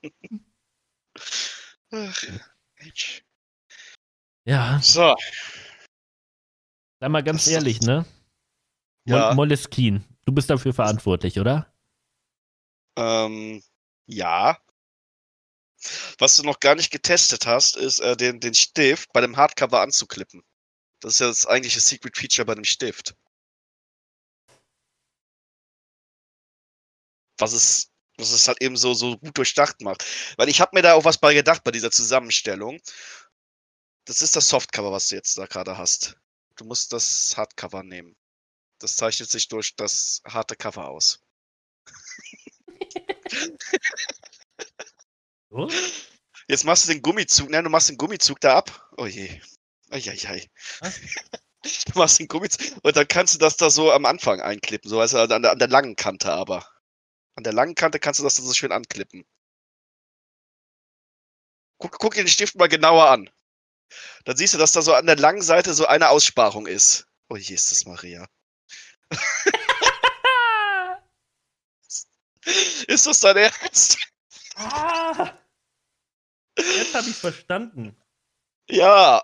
Ach, Mensch. Ja, So, sag mal ganz das ehrlich, ist ne? ja, Moleskine, du bist dafür verantwortlich, oder? ähm, ja. Was du noch gar nicht getestet hast, ist, den Stift bei dem Hardcover anzuklippen. Das ist ja das eigentliche Secret Feature bei dem Stift. Was es was es halt eben so gut durchdacht macht. Weil ich habe mir da auch was bei gedacht bei dieser Zusammenstellung. Das ist das Softcover, was du jetzt da gerade hast. Du musst das Hardcover nehmen. Das zeichnet sich durch das harte Cover aus. So? Jetzt machst du den Gummizug, ne, du machst den Gummizug da ab. Oh je. Ai, ai, ai. Was? Du machst den Gummizug und dann kannst du das da so am Anfang einklippen, so also an der langen Kante aber. An der langen Kante kannst du das dann so schön anklippen. Guck dir den Stift mal genauer an. Dann siehst du, dass da so an der langen Seite so eine Aussparung ist. Oh Jesus Maria. Ist das dein Ernst? Ah! Jetzt habe ich verstanden. Ja.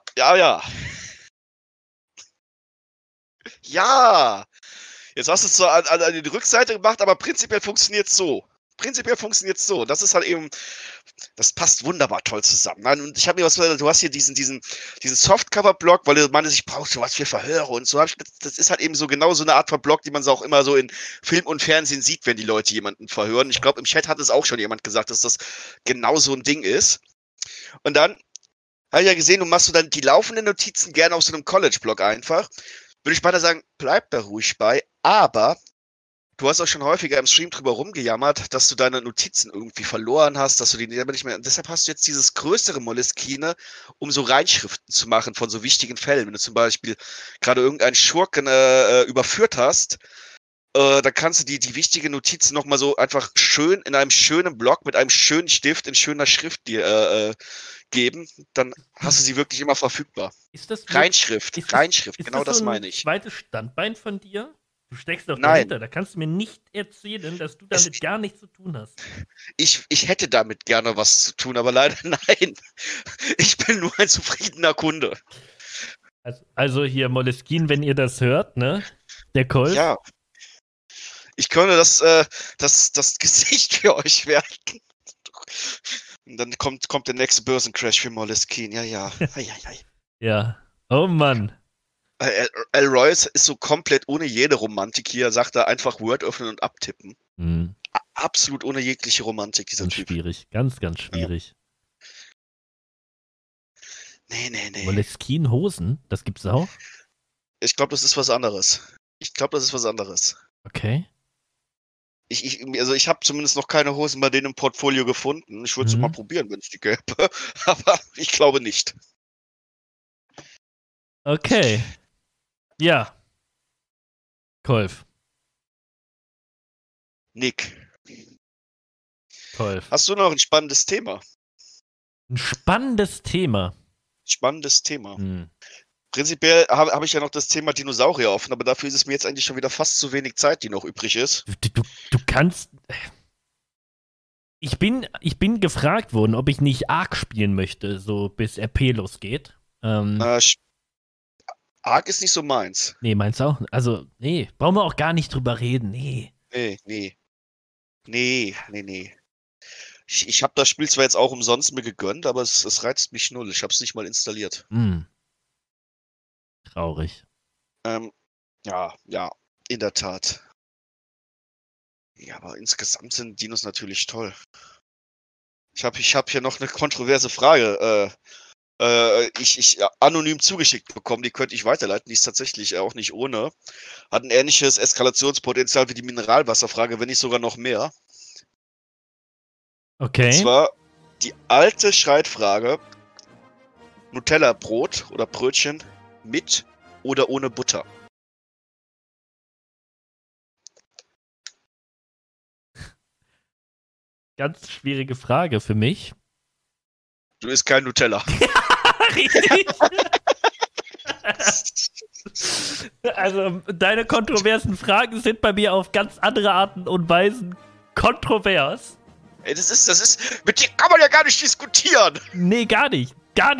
Ja! Jetzt hast du es zwar an die Rückseite gemacht, aber prinzipiell funktioniert es so. Das ist halt eben, das passt wunderbar toll zusammen. Nein, und ich habe mir was gesagt, du hast hier diesen Softcover-Block, weil du meintest, ich brauche sowas für Verhöre und so. Das ist halt eben so genau so eine Art von Block, die man so auch immer so in Film und Fernsehen sieht, wenn die Leute jemanden verhören. Ich glaube, im Chat hat es auch schon jemand gesagt, dass das genau so ein Ding ist. Und dann habe ich ja gesehen, du machst so dann die laufenden Notizen gerne auf so einem College-Block einfach. Würde ich beinahe sagen, bleib da ruhig bei, aber du hast auch schon häufiger im Stream drüber rumgejammert, dass du deine Notizen irgendwie verloren hast, dass du die nicht mehr. Und deshalb hast du jetzt dieses größere Moleskine, um so Reinschriften zu machen von so wichtigen Fällen. Wenn du zum Beispiel gerade irgendeinen Schurken überführt hast, dann kannst du die wichtigen Notizen nochmal so einfach schön in einem schönen Block mit einem schönen Stift in schöner Schrift dir geben. Dann hast du sie wirklich immer verfügbar. Ist das Reinschrift, genau das so meine ich. Zweites Standbein von dir? Du steckst doch Nein. dahinter. Da kannst du mir nicht erzählen, dass du damit gar nichts zu tun hast. Ich hätte damit gerne was zu tun, aber leider nein. Ich bin nur ein zufriedener Kunde. Also hier Moleskine, wenn ihr das hört, ne? Der Kolf. Ja. Ich könnte das Gesicht für euch werden. Und dann kommt der nächste Börsencrash für Moleskine. Ja. Ja. Oh Mann. Al Royce ist so komplett ohne jede Romantik hier, sagt er einfach Word öffnen und abtippen. Mhm. Absolut ohne jegliche Romantik, dieser Ganz Typ. Schwierig, ganz schwierig. Nee. Moleskine Hosen, das gibt's auch? Ich glaube, das ist was anderes. Okay. Ich habe zumindest noch keine Hosen bei denen im Portfolio gefunden. Ich würde es mal probieren, wenn es die gäbe. Aber ich glaube nicht. Okay. Ja. Kolf. Nick. Kolf. Hast du noch ein spannendes Thema? Ein spannendes Thema. Hm. Prinzipiell habe ich ja noch das Thema Dinosaurier offen, aber dafür ist es mir jetzt eigentlich schon wieder fast zu wenig Zeit, die noch übrig ist. Du kannst. Ich bin gefragt worden, ob ich nicht Ark spielen möchte, so bis RP losgeht. Ark ist nicht so meins. Nee, meinst du auch? Also, nee, brauchen wir auch gar nicht drüber reden, nee. Nee. Ich habe das Spiel zwar jetzt auch umsonst mir gegönnt, aber es reizt mich null. Ich habe es nicht mal installiert. Traurig. Ja, in der Tat. Ja, aber insgesamt sind Dinos natürlich toll. Ich hab hier noch eine kontroverse Frage. Ich anonym zugeschickt bekommen, die könnte ich weiterleiten, die ist tatsächlich auch nicht ohne. Hat ein ähnliches Eskalationspotenzial wie die Mineralwasserfrage, wenn nicht sogar noch mehr. Okay. Und zwar die alte Streitfrage: Nutella-Brot oder Brötchen mit oder ohne Butter? Ganz schwierige Frage für mich. Du isst kein Nutella. Richtig. Also, deine kontroversen Fragen sind bei mir auf ganz andere Arten und Weisen kontrovers. Ey, das ist, mit dir kann man ja gar nicht diskutieren. Nee, gar nicht.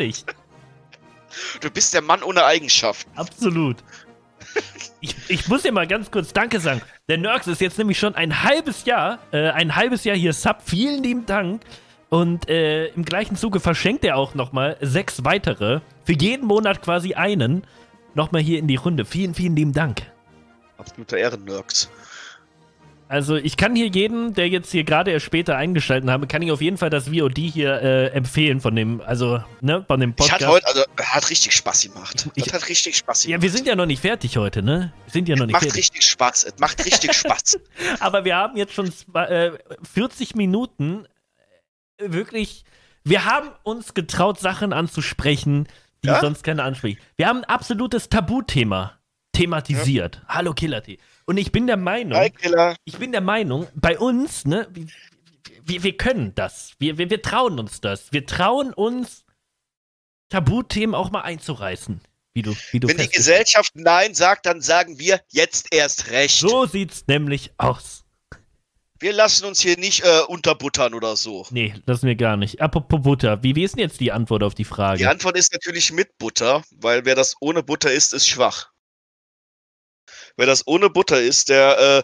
Du bist der Mann ohne Eigenschaften. Absolut. Ich muss dir mal ganz kurz Danke sagen. Der Nurx ist jetzt nämlich schon ein halbes Jahr hier Sub. Vielen lieben Dank. Und im gleichen Zuge verschenkt er auch nochmal 6 weitere. Für jeden Monat quasi einen. Nochmal hier in die Runde. Vielen, vielen lieben Dank. Absoluter Ehrennurks. Also ich kann hier jedem, der jetzt hier gerade erst später eingeschaltet habe, kann ich auf jeden Fall das VOD hier empfehlen von dem Podcast. Hat richtig Spaß gemacht. Hat richtig Spaß gemacht. Ja, wir sind ja noch nicht fertig heute, ne? Macht richtig Spaß. Aber wir haben jetzt schon 40 Minuten wirklich, wir haben uns getraut, Sachen anzusprechen, die sonst keiner anspricht. Wir haben ein absolutes Tabuthema thematisiert. Ja. Hallo Killer-T. Und ich bin der Meinung, bei uns, ne, wir können das. Wir trauen uns das. Wir trauen uns, Tabuthemen auch mal einzureißen. Wie du Wenn die Gesellschaft Nein sagt, dann sagen wir jetzt erst recht. So sieht's nämlich aus. Wir lassen uns hier nicht unterbuttern oder so. Nee, lassen wir gar nicht. Apropos Butter, wie ist denn jetzt die Antwort auf die Frage? Die Antwort ist natürlich mit Butter, weil wer das ohne Butter isst, ist schwach. Wer das ohne Butter isst, der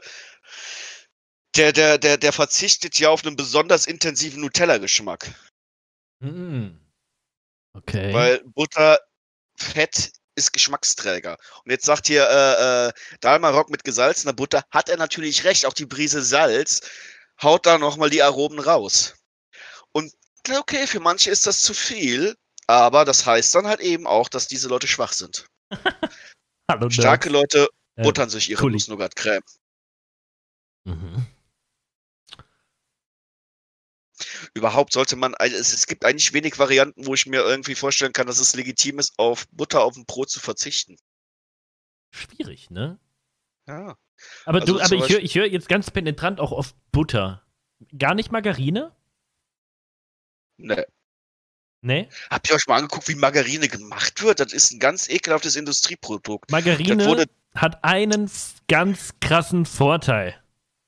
verzichtet ja auf einen besonders intensiven Nutella-Geschmack. Okay. Weil Butter, Fett ist Geschmacksträger. Und jetzt sagt hier Dalmarok mit gesalzener Butter, hat er natürlich recht, auch die Prise Salz haut da nochmal die Aromen raus. Und okay, für manche ist das zu viel, aber das heißt dann halt eben auch, dass diese Leute schwach sind. Hallo, Starke Leute buttern sich ihre Nuss-Nougat-Creme. Überhaupt sollte man, es gibt eigentlich wenig Varianten, wo ich mir irgendwie vorstellen kann, dass es legitim ist, auf Butter auf dem Brot zu verzichten. Schwierig, ne? Ja. Aber ich höre jetzt ganz penetrant auch auf Butter. Gar nicht Margarine? Nee? Habt ihr euch mal angeguckt, wie Margarine gemacht wird? Das ist ein ganz ekelhaftes Industrieprodukt. Margarine hat einen ganz krassen Vorteil.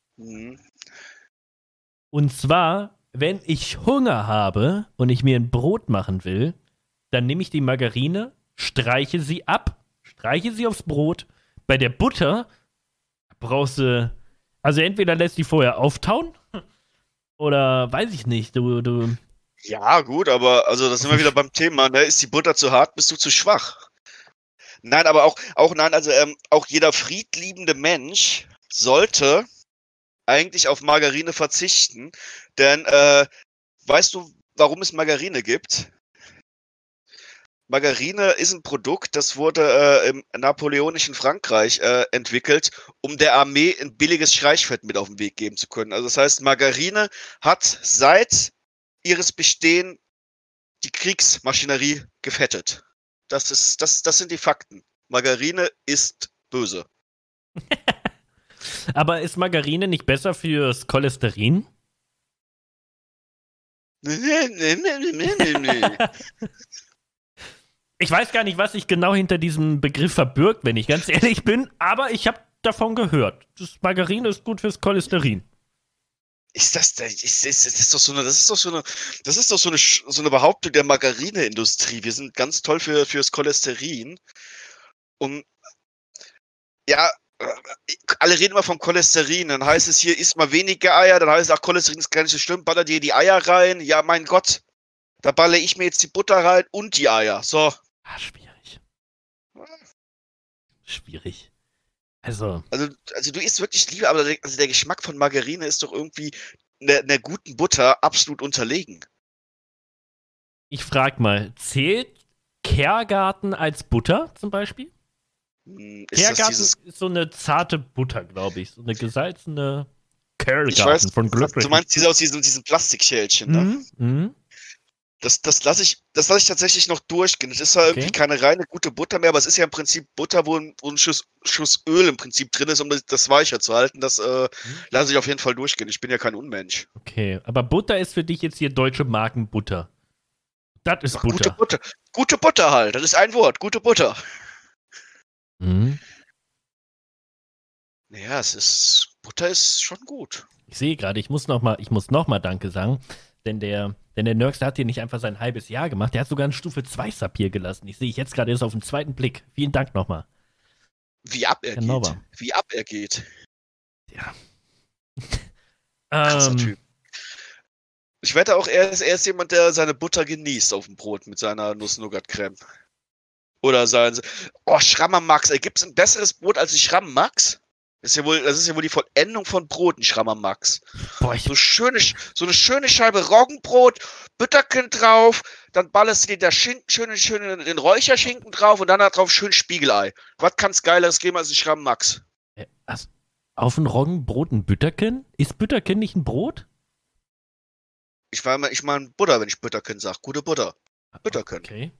Und zwar, wenn ich Hunger habe und ich mir ein Brot machen will, dann nehme ich die Margarine, streiche sie ab, streiche sie aufs Brot. Bei der Butter brauchst du, also entweder lässt die vorher auftauen oder weiß ich nicht, du. Ja, gut, aber also da sind wir wieder beim Thema, ne? Ist die Butter zu hart, bist du zu schwach. Nein, aber auch jeder friedliebende Mensch sollte eigentlich auf Margarine verzichten, denn weißt du, warum es Margarine gibt? Margarine ist ein Produkt, das wurde im napoleonischen Frankreich entwickelt, um der Armee ein billiges Streichfett mit auf den Weg geben zu können. Also das heißt, Margarine hat seit ihres Bestehen die Kriegsmaschinerie gefettet. Das sind die Fakten. Margarine ist böse. Aber ist Margarine nicht besser fürs Cholesterin? Ich weiß gar nicht, was sich genau hinter diesem Begriff verbirgt, wenn ich ganz ehrlich bin, aber ich habe davon gehört. Margarine ist gut fürs Cholesterin. Das ist doch so eine Behauptung der Margarineindustrie. Wir sind ganz toll fürs Cholesterin. Und ja, alle reden immer vom Cholesterin. Dann heißt es hier, isst mal weniger Eier. Dann heißt es, ach, Cholesterin ist gar nicht so schlimm. Baller dir die Eier rein. Ja, mein Gott. Da baller ich mir jetzt die Butter rein und die Eier. So. Schwierig. Also du isst wirklich lieber, aber der Geschmack von Margarine ist doch irgendwie einer guten Butter absolut unterlegen. Ich frag mal, zählt Kergarten als Butter zum Beispiel? Kergarten ist so eine zarte Butter, glaube ich. So eine gesalzene Kergarten von Glücklich. Du meinst diese aus diesen Plastikschälchen, ne? Mhm. Das lasse ich tatsächlich noch durchgehen. Das ist ja irgendwie keine reine gute Butter mehr, aber es ist ja im Prinzip Butter, wo ein Schuss Öl im Prinzip drin ist, um das weicher zu halten. Das lasse ich auf jeden Fall durchgehen. Ich bin ja kein Unmensch. Okay, aber Butter ist für dich jetzt hier deutsche Markenbutter. Das ist Butter. Gute Butter halt. Das ist ein Wort. Gute Butter. Naja, Butter ist schon gut. Ich sehe gerade, ich muss noch mal Danke sagen, denn der Nurx, der hat hier nicht einfach sein halbes Jahr gemacht, der hat sogar eine Stufe 2 Sub hier gelassen. Ich sehe jetzt gerade erst auf den zweiten Blick. Vielen Dank nochmal. Wie ab er geht. Ja. Krasser Typ. Ich wette auch, er ist jemand, der seine Butter genießt auf dem Brot mit seiner Nuss-Nougat-Creme. Oder Schrammer Max. Gibt es ein besseres Brot als die Schrammer Max? Das ist ja wohl die Vollendung von Brot, ein Schrammer Max. Boah, so eine schöne Scheibe Roggenbrot, Bütterchen drauf, dann ballerst du dir da schön den Räucherschinken drauf und dann da drauf schön Spiegelei. Was kann's Geileres geben als ein Schrammer Max? Auf ein Roggenbrot ein Bütterchen? Ist Bütterchen nicht ein Brot? Ich meine Butter, wenn ich Bütterchen sage. Gute Butter. Bütterchen. Okay.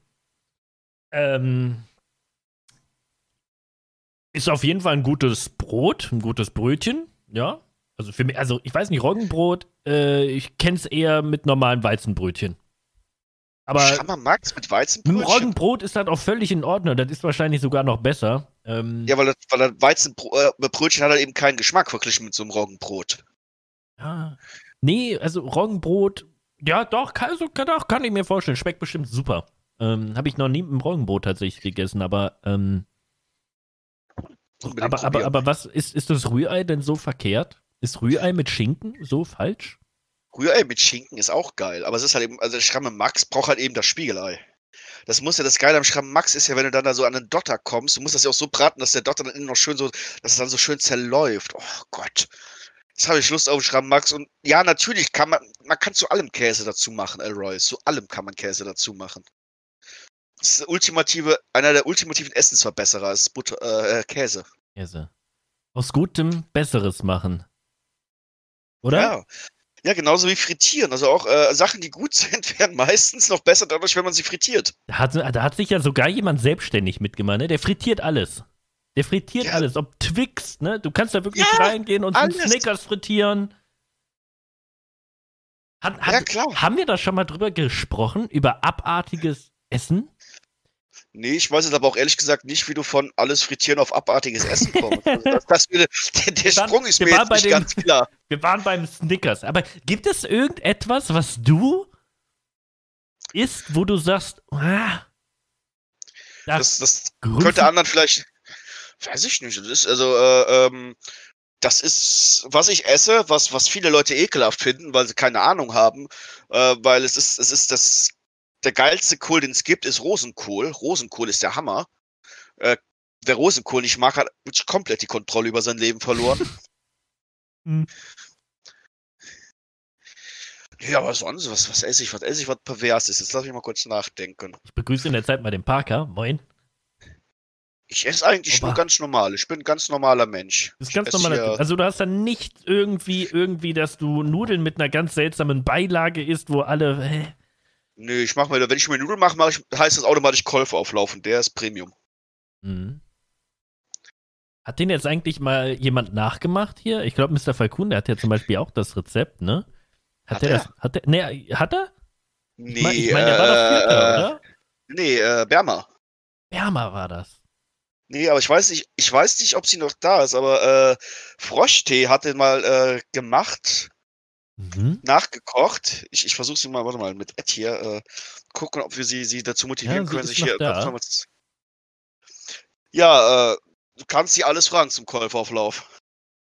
Ist auf jeden Fall ein gutes Brot, ein gutes Brötchen, ja. Also für mich, ich weiß nicht, Roggenbrot, ich kenn's eher mit normalen Weizenbrötchen. Aber Schrammer Max mit Weizenbrötchen? Mit Roggenbrot ist das auch völlig in Ordnung, das ist wahrscheinlich sogar noch besser. Ja, weil das Weizenbrötchen hat halt eben keinen Geschmack verglichen mit so einem Roggenbrot. Ja. Nee, also Roggenbrot, ja, doch, kann ich mir vorstellen. Schmeckt bestimmt super. Habe ich noch nie mit dem Roggenbrot tatsächlich gegessen, Unbedingt probieren. aber was ist das Rührei denn so verkehrt? Ist Rührei mit Schinken so falsch? Rührei mit Schinken ist auch geil, aber es ist halt eben, also der Schramme Max braucht halt eben das Spiegelei. Das muss ja, das Geile am Schramm Max ist ja, wenn du dann da so an den Dotter kommst, du musst das ja auch so braten, dass der Dotter dann innen noch schön so, dass es dann so schön zerläuft. Oh Gott. Jetzt habe ich Lust auf Schramm Max und ja, natürlich man kann zu allem Käse dazu machen, Elroy. Zu allem kann man Käse dazu machen. Das ist einer der ultimativen Essensverbesserer ist Käse. Käse. Aus Gutem Besseres machen, oder? Ja. Ja, genauso wie frittieren. Also auch Sachen, die gut sind, werden meistens noch besser dadurch, wenn man sie frittiert. Da hat sich ja sogar jemand selbstständig mitgemacht, ne? Der frittiert alles. Der frittiert Ja, alles. Ob Twix, ne? Du kannst da wirklich ja, reingehen und einen alles. Snickers frittieren. Ja, klar. Haben wir da schon mal drüber gesprochen? Über abartiges Essen? Nee, ich weiß jetzt aber auch ehrlich gesagt nicht, wie du von alles frittieren auf abartiges Essen kommst. Also der Sprung ist mir jetzt nicht ganz klar. Wir waren beim Snickers. Aber gibt es irgendetwas, was du isst, wo du sagst, Das könnte Grüßen? anderen vielleicht, weiß ich nicht. Das ist, was ich esse, was viele Leute ekelhaft finden, weil sie keine Ahnung haben, weil der geilste Kohl, den es gibt, ist Rosenkohl. Rosenkohl ist der Hammer. Äh, Wer Rosenkohl nicht mag, hat wirklich komplett die Kontrolle über sein Leben verloren. Hm. Ja, aber sonst, was esse ich, was pervers ist? Jetzt lass mich mal kurz nachdenken. Ich begrüße in der Zeit mal den Parker. Moin. Ich esse eigentlich nur Opa. ganz normal. Ich bin ein ganz normaler Mensch. Das ist Ich ganz esse normaler Typ. hier. Also du hast dann nicht irgendwie, dass du Nudeln mit einer ganz seltsamen Beilage isst, wo alle. Nee, wenn ich mir Nudeln mache, heißt das automatisch Kolfauflauf und der ist Premium. Mhm. Hat den jetzt eigentlich mal jemand nachgemacht hier? Ich glaube, Mr. Falcon, der hat ja zum Beispiel auch das Rezept, ne? Hat Hat der er? das? Nee, hat er? Ich Nee, mein, der war doch Vierter, oder? nee, Berma. Wärmer war das. Nee, aber ich weiß nicht, ob sie noch da ist, aber Froschtee hat den mal gemacht, Mhm. nachgekocht. Ich versuche sie mal, warte mal, mit Ed hier, gucken, ob wir sie dazu Ja, motivieren sie können, ist sich noch hier ganz da. normal. Ja, du kannst sie alles fragen zum Kolfauflauf.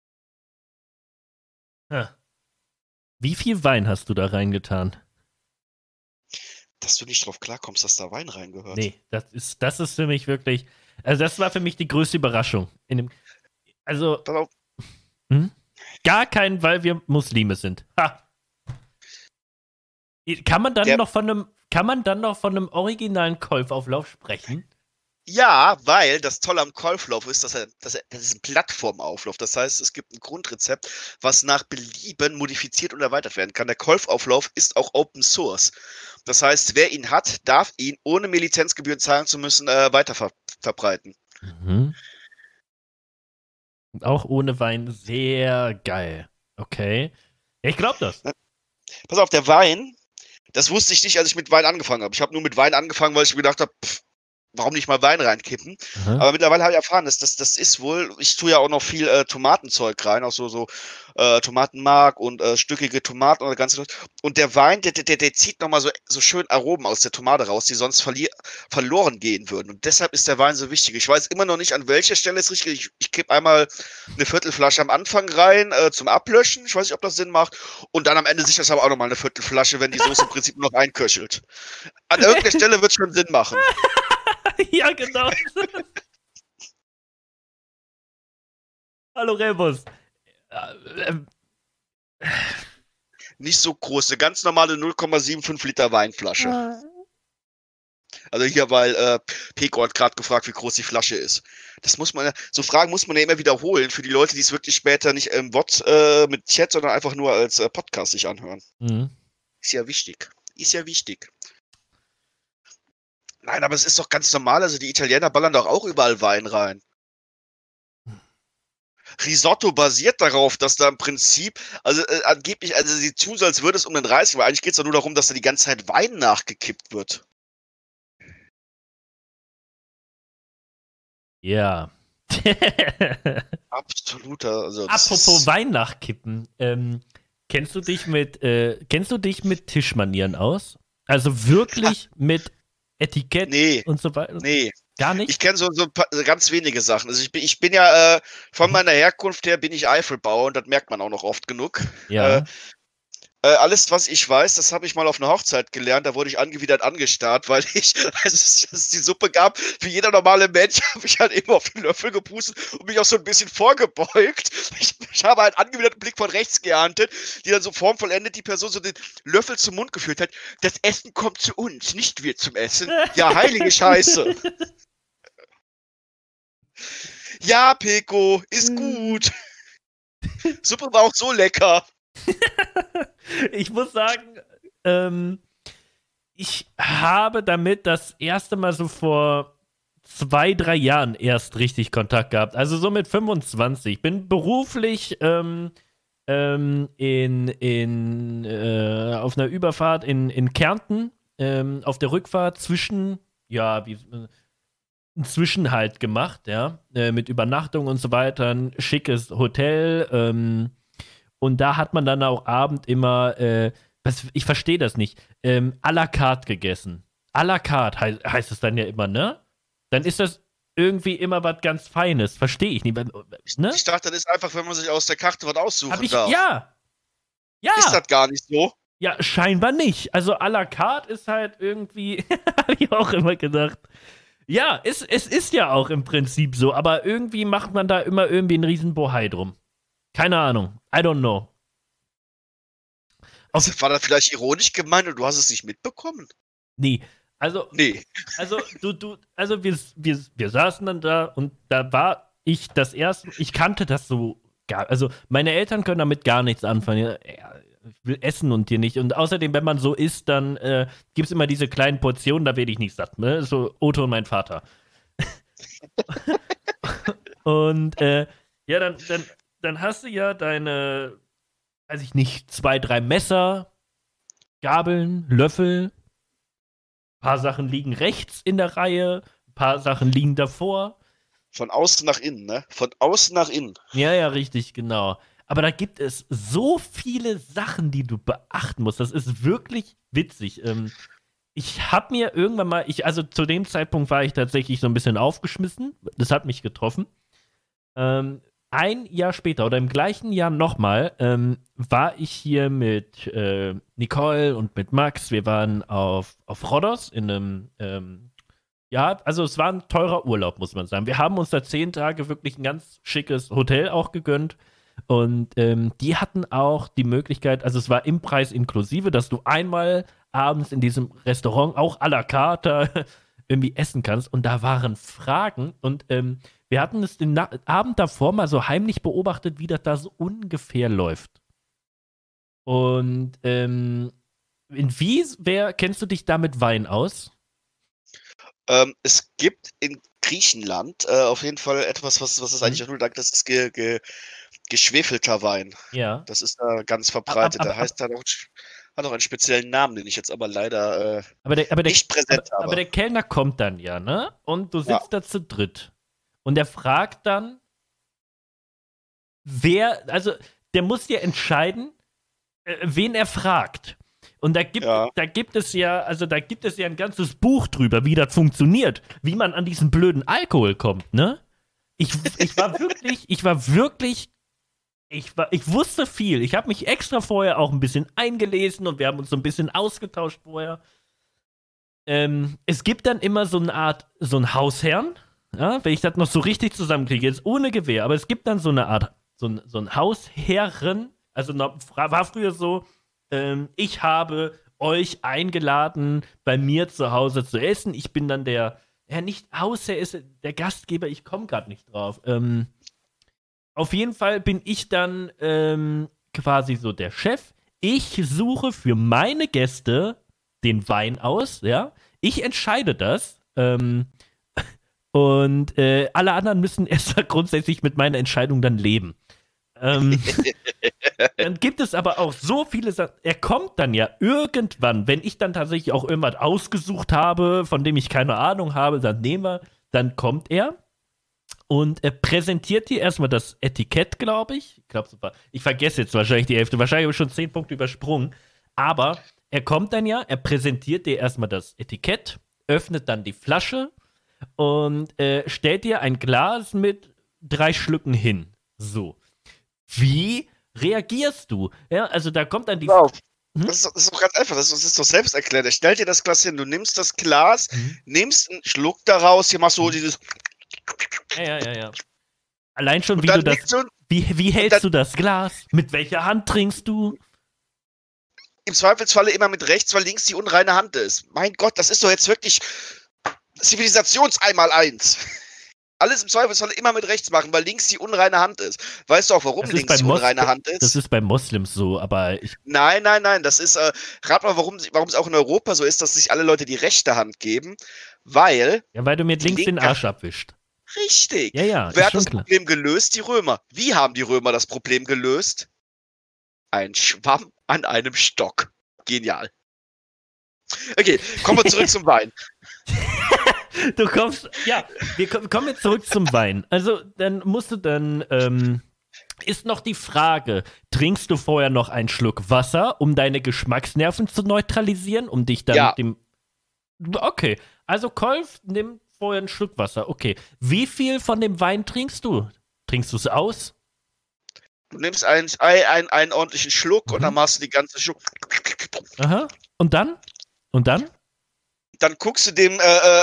Ja. Wie viel Wein hast du da reingetan? Dass du nicht drauf klarkommst, dass da Wein reingehört. Nee, das ist für mich wirklich. Also, das war für mich die größte Überraschung. Also, Pass auf, hm? Gar keinen, weil wir Muslime sind. Ha. der Kann man dann noch von einem originalen Kolbauflauf sprechen? Ja, weil das Tolle am Kolflauf ist, das ist ein Plattformauflauf. Das heißt, es gibt ein Grundrezept, was nach Belieben modifiziert und erweitert werden kann. Der Kolfauflauf ist auch Open Source. Das heißt, wer ihn hat, darf ihn, ohne mir Lizenzgebühren zahlen zu müssen, verbreiten. Mhm. Auch ohne Wein, sehr geil. Okay. Ja, ich glaube das. Pass auf, der Wein, das wusste ich nicht, als ich mit Wein angefangen habe. Ich habe nur mit Wein angefangen, weil ich mir gedacht habe, warum nicht mal Wein reinkippen? Aha. Aber mittlerweile habe ich erfahren, das ist wohl, ich tue ja auch noch viel Tomatenzeug rein, auch so Tomatenmark und stückige Tomaten und das ganze. Und der Wein, der zieht nochmal so schön Aromen aus der Tomate raus, die sonst verloren gehen würden. Und deshalb ist der Wein so wichtig. Ich weiß immer noch nicht, an welcher Stelle es richtig ist. Ich kippe einmal eine Viertelflasche am Anfang rein zum Ablöschen. Ich weiß nicht, ob das Sinn macht. Und dann am Ende sicher aber auch nochmal eine Viertelflasche, wenn die Soße im Prinzip noch einköchelt. An irgendeiner Stelle wird es schon Sinn machen. Ja, genau. Hallo Rebus. Ähm, Nicht so groß, eine ganz normale 0,75 Liter Weinflasche. Also hier, weil Peko hat gerade gefragt, wie groß die Flasche ist. So Fragen muss man ja immer wiederholen für die Leute, die es wirklich später nicht im Bot mit Chat, sondern einfach nur als Podcast sich anhören. Mhm. Ist ja wichtig. Ist ja wichtig. Nein, aber es ist doch ganz normal. Also die Italiener ballern doch auch überall Wein rein. Risotto basiert darauf, dass da im Prinzip, also angeblich, also sie tun so, als würde es um den Reis gehen, weil eigentlich geht es doch nur darum, dass da die ganze Zeit Wein nachgekippt wird. Ja. Absoluter, also das Apropos ist, Wein nachkippen. kennst du dich mit Tischmanieren aus? Also wirklich mit Etikett Nee, und so weiter? nee. Gar nicht? Ich kenne so ein paar, ganz wenige Sachen. Also ich bin ja von meiner Herkunft her bin ich Eifelbauer und das merkt man auch noch oft genug. Ja. Alles, was ich weiß, das habe ich mal auf einer Hochzeit gelernt. Da wurde ich angewidert angestarrt, weil als es die Suppe gab, wie jeder normale Mensch, habe ich halt eben auf den Löffel gepustet und mich auch so ein bisschen vorgebeugt. Ich habe einen angewiderten Blick von rechts geerntet, die dann so formvollendet die Person so den Löffel zum Mund geführt hat. Das Essen kommt zu uns, nicht wir zum Essen. Ja, heilige Scheiße. Ja, Peko, ist gut. Suppe war auch so lecker. Ich muss sagen, ich habe damit das erste Mal so vor 2, 3 Jahren erst richtig Kontakt gehabt. Also so mit 25. Ich bin beruflich auf einer Überfahrt in Kärnten, auf der Rückfahrt einen Zwischenhalt gemacht, ja, mit Übernachtung und so weiter, ein schickes Hotel, und da hat man dann auch Abend immer, ich verstehe das nicht, à la carte gegessen. À la carte heißt es dann ja immer, ne? Dann ist das irgendwie immer was ganz Feines. Verstehe ich nicht. Ne? Ich dachte, das ist einfach, wenn man sich aus der Karte was aussuchen darf. Ja. Ja. Ist das gar nicht so? Ja, scheinbar nicht. Also à la carte ist halt irgendwie, habe ich auch immer gedacht. Ja, es ist ja auch im Prinzip so, aber irgendwie macht man da immer irgendwie einen riesen Bohai drum. Keine Ahnung. I don't know. War das vielleicht ironisch gemeint und du hast es nicht mitbekommen? Nee. Also wir saßen dann da und da war ich das erste, ich kannte das so gar, also meine Eltern können damit gar nichts anfangen. Ja, ich will essen und hier nicht. Und außerdem, wenn man so isst, dann gibt es immer diese kleinen Portionen, da werde ich nicht satt. Ne? So Otto und mein Vater. Und ja, dann hast du ja deine, weiß ich nicht, 2, 3 Messer, Gabeln, Löffel. Ein paar Sachen liegen rechts in der Reihe, ein paar Sachen liegen davor. Von außen nach innen, ne? Von außen nach innen. Ja, richtig, genau. Aber da gibt es so viele Sachen, die du beachten musst. Das ist wirklich witzig. Ich habe mir irgendwann mal, also zu dem Zeitpunkt war ich tatsächlich so ein bisschen aufgeschmissen. Das hat mich getroffen. Ein Jahr später oder im gleichen Jahr nochmal war ich hier mit Nicole und mit Max. Wir waren auf Rhodos in einem, ja, also es war ein teurer Urlaub, muss man sagen. Wir haben uns da 10 Tage wirklich ein ganz schickes Hotel auch gegönnt. Und die hatten auch die Möglichkeit, also es war im Preis inklusive, dass du einmal abends in diesem Restaurant auch à la carte irgendwie essen kannst. Und da waren Fragen und wir hatten es den Abend davor mal so heimlich beobachtet, wie das da so ungefähr läuft. Und kennst du dich da mit Wein aus? Es gibt in Griechenland auf jeden Fall etwas, was ist eigentlich nur das ist geschwefelter Wein. Ja. Das ist da ganz verbreitet. Der heißt dann auch, hat auch einen speziellen Namen, den ich jetzt aber leider nicht präsent habe. Aber der Kellner kommt dann ja, ne? Und du sitzt da zu dritt. Und der fragt dann, der muss dir entscheiden, wen er fragt. Und da gibt es ja ein ganzes Buch drüber, wie das funktioniert, wie man an diesen blöden Alkohol kommt, ne? Ich wusste viel. Ich habe mich extra vorher auch ein bisschen eingelesen und wir haben uns so ein bisschen ausgetauscht vorher. Es gibt dann immer so einen Hausherrn, ja, wenn ich das noch so richtig zusammenkriege, jetzt ohne Gewehr, aber es gibt dann so eine Art, so ein Hausherren, also war früher so, ich habe euch eingeladen, bei mir zu Hause zu essen. Ich bin dann nicht Hausherr ist der Gastgeber, ich komme gerade nicht drauf. Auf jeden Fall bin ich dann quasi so der Chef. Ich suche für meine Gäste den Wein aus, ja. Ich entscheide das. Und alle anderen müssen erst grundsätzlich mit meiner Entscheidung dann leben. Dann gibt es aber auch so viele Sachen. Er kommt dann ja irgendwann, wenn ich dann tatsächlich auch irgendwas ausgesucht habe, von dem ich keine Ahnung habe, dann kommt er und er präsentiert dir erstmal das Etikett, glaube ich. Ich vergesse jetzt wahrscheinlich die Hälfte. Wahrscheinlich habe ich schon 10 Punkte übersprungen. Aber er kommt dann ja, er präsentiert dir erstmal das Etikett, öffnet dann die Flasche und stellt dir ein Glas mit 3 Schlücken hin. So. Wie reagierst du? Ja, also da kommt dann die. Wow. Das ist doch ganz einfach, das ist doch selbst erklärt. Er stellt dir das Glas hin, du nimmst das Glas, nimmst einen Schluck daraus, hier machst du dieses. Ja. Allein schon, Und dann wie hältst du das Glas? Mit welcher Hand trinkst du? Im Zweifelsfalle immer mit rechts, weil links die unreine Hand ist. Mein Gott, das ist doch jetzt wirklich Zivilisationseinmaleins. Alles im Zweifelsfalle immer mit rechts machen, weil links die unreine Hand ist. Weißt du auch, warum links die unreine Hand ist? Das ist bei Moslems so, aber ich. Nein. Das ist, rat mal, warum es auch in Europa so ist, dass sich alle Leute die rechte Hand geben. Weil. Ja, weil du mit links den Arsch abwischt. Richtig. Ja. Wer hat das Problem gelöst? Die Römer. Wie haben die Römer das Problem gelöst? Ein Schwamm an einem Stock. Genial. Okay, kommen wir zurück zum Wein. Wir kommen jetzt zurück zum Wein. Also, dann musst du ist noch die Frage, trinkst du vorher noch einen Schluck Wasser, um deine Geschmacksnerven zu neutralisieren, um dich dann mit dem. Okay, also Kolf nimmt vorher einen Schluck Wasser. Okay, wie viel von dem Wein trinkst du? Trinkst du es aus? Du nimmst einen ordentlichen Schluck und dann machst du die ganze Schluck. Aha. Und dann? Dann guckst du dem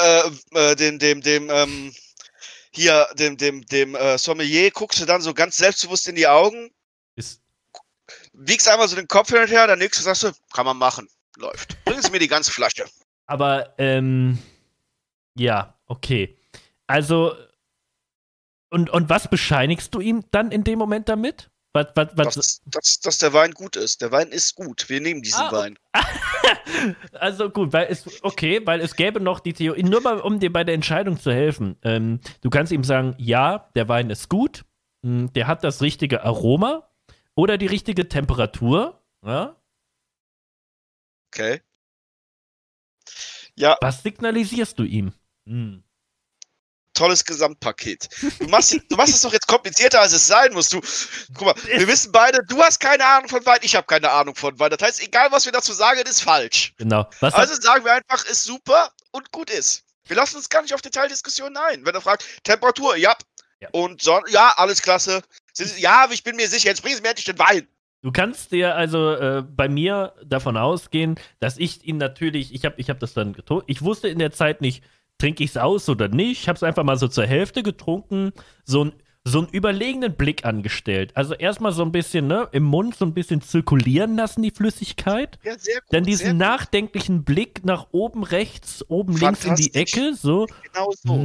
Sommelier, guckst du dann so ganz selbstbewusst in die Augen, wiegst einmal so den Kopf hin und her, dann nix, sagst du, kann man machen, läuft. Bringen Sie mir die ganze Flasche. Aber, ja, okay. Also, und was bescheinigst du ihm dann in dem Moment damit? Dass der Wein gut ist. Der Wein ist gut. Wir nehmen diesen Wein. Also gut, weil es gäbe noch die Theorie, nur mal, um dir bei der Entscheidung zu helfen. Du kannst ihm sagen, ja, der Wein ist gut, der hat das richtige Aroma oder die richtige Temperatur. Ja? Okay. Ja. Was signalisierst du ihm? Tolles Gesamtpaket. Du machst es doch jetzt komplizierter, als es sein muss. Guck mal, wir wissen beide, du hast keine Ahnung von Wein, ich habe keine Ahnung von Wein. Das heißt, egal was wir dazu sagen, ist falsch. Genau. Also sagen wir einfach, ist super und gut ist. Wir lassen uns gar nicht auf Detaildiskussionen ein. Wenn er fragt, Temperatur, ja. Und ja, alles klasse. Ja, ich bin mir sicher, jetzt bringen Sie mir endlich den Wein. Du kannst dir also bei mir davon ausgehen, dass ich ihn natürlich, ich hab das dann getrunken, ich wusste in der Zeit nicht, trinke ich es aus oder nicht, ich habe es einfach mal so zur Hälfte getrunken, so einen überlegenen Blick angestellt. Also erstmal so ein bisschen, ne, im Mund so ein bisschen zirkulieren lassen, die Flüssigkeit. Ja, sehr gut. Dann diesen nachdenklichen Blick nach oben rechts, oben links in die Ecke, so. Genau so.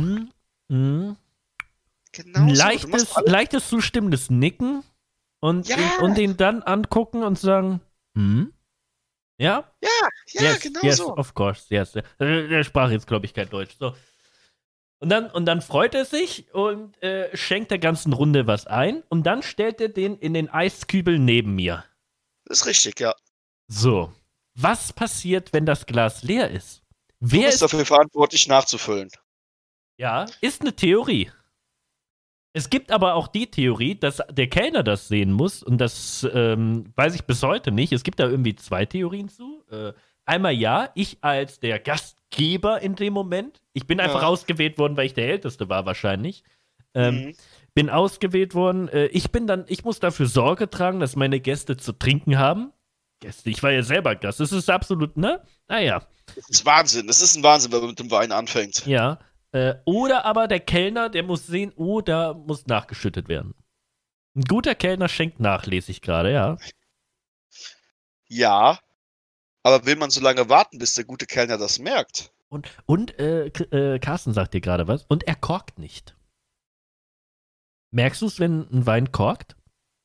Genau so. Leichtes zustimmendes Nicken und ihn dann angucken und sagen, Ja? Ja, genau yes, so. Of course, yes. Der sprach jetzt, glaube ich, kein Deutsch. So. Und dann freut er sich und schenkt der ganzen Runde was ein und dann stellt er den in den Eiskübel neben mir. Das ist richtig, ja. So. Was passiert, wenn das Glas leer ist? Du bist dafür verantwortlich, nachzufüllen. Ja, ist eine Theorie. Es gibt aber auch die Theorie, dass der Kellner das sehen muss und das weiß ich bis heute nicht. Es gibt da irgendwie 2 Theorien zu. Einmal ja, ich als der Gastgeber in dem Moment. Ich bin einfach ausgewählt worden, weil ich der Älteste war wahrscheinlich. Bin ausgewählt worden. Ich muss dafür Sorge tragen, dass meine Gäste zu trinken haben. Gäste, ich war ja selber Gast. Das ist absolut, ne? Naja. Das ist Wahnsinn. Das ist ein Wahnsinn, wenn man mit dem Wein anfängt. Ja. Oder aber der Kellner, der muss sehen, da muss nachgeschüttet werden. Ein guter Kellner schenkt nach, lese ich gerade, ja. Ja, aber will man so lange warten, bis der gute Kellner das merkt? Und Carsten sagt dir gerade was. Und er korkt nicht. Merkst du es, wenn ein Wein korkt?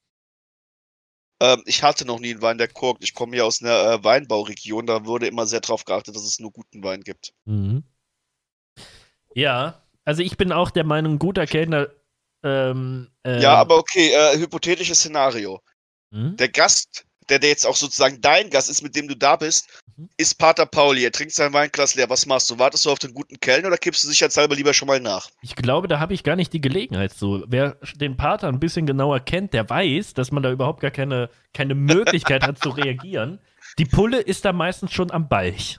Ich hatte noch nie einen Wein, der korkt. Ich komme hier aus einer Weinbauregion, da wurde immer sehr darauf geachtet, dass es nur guten Wein gibt. Mhm. Ja, also ich bin auch der Meinung, ein guter Kellner. Ja, aber okay, hypothetisches Szenario. Der Gast der jetzt auch sozusagen dein Gast ist, mit dem du da bist, Mhm. ist Pater Pauli. Er trinkt sein Weinglas leer. Was machst du? Wartest du auf den guten Kellner oder kippst du sicherheitshalber lieber schon mal nach? Ich glaube, da habe ich gar nicht die Gelegenheit so. Wer den Pater ein bisschen genauer kennt, der weiß, dass man da überhaupt gar keine Möglichkeit hat zu reagieren. Die Pulle ist da meistens schon am Balch.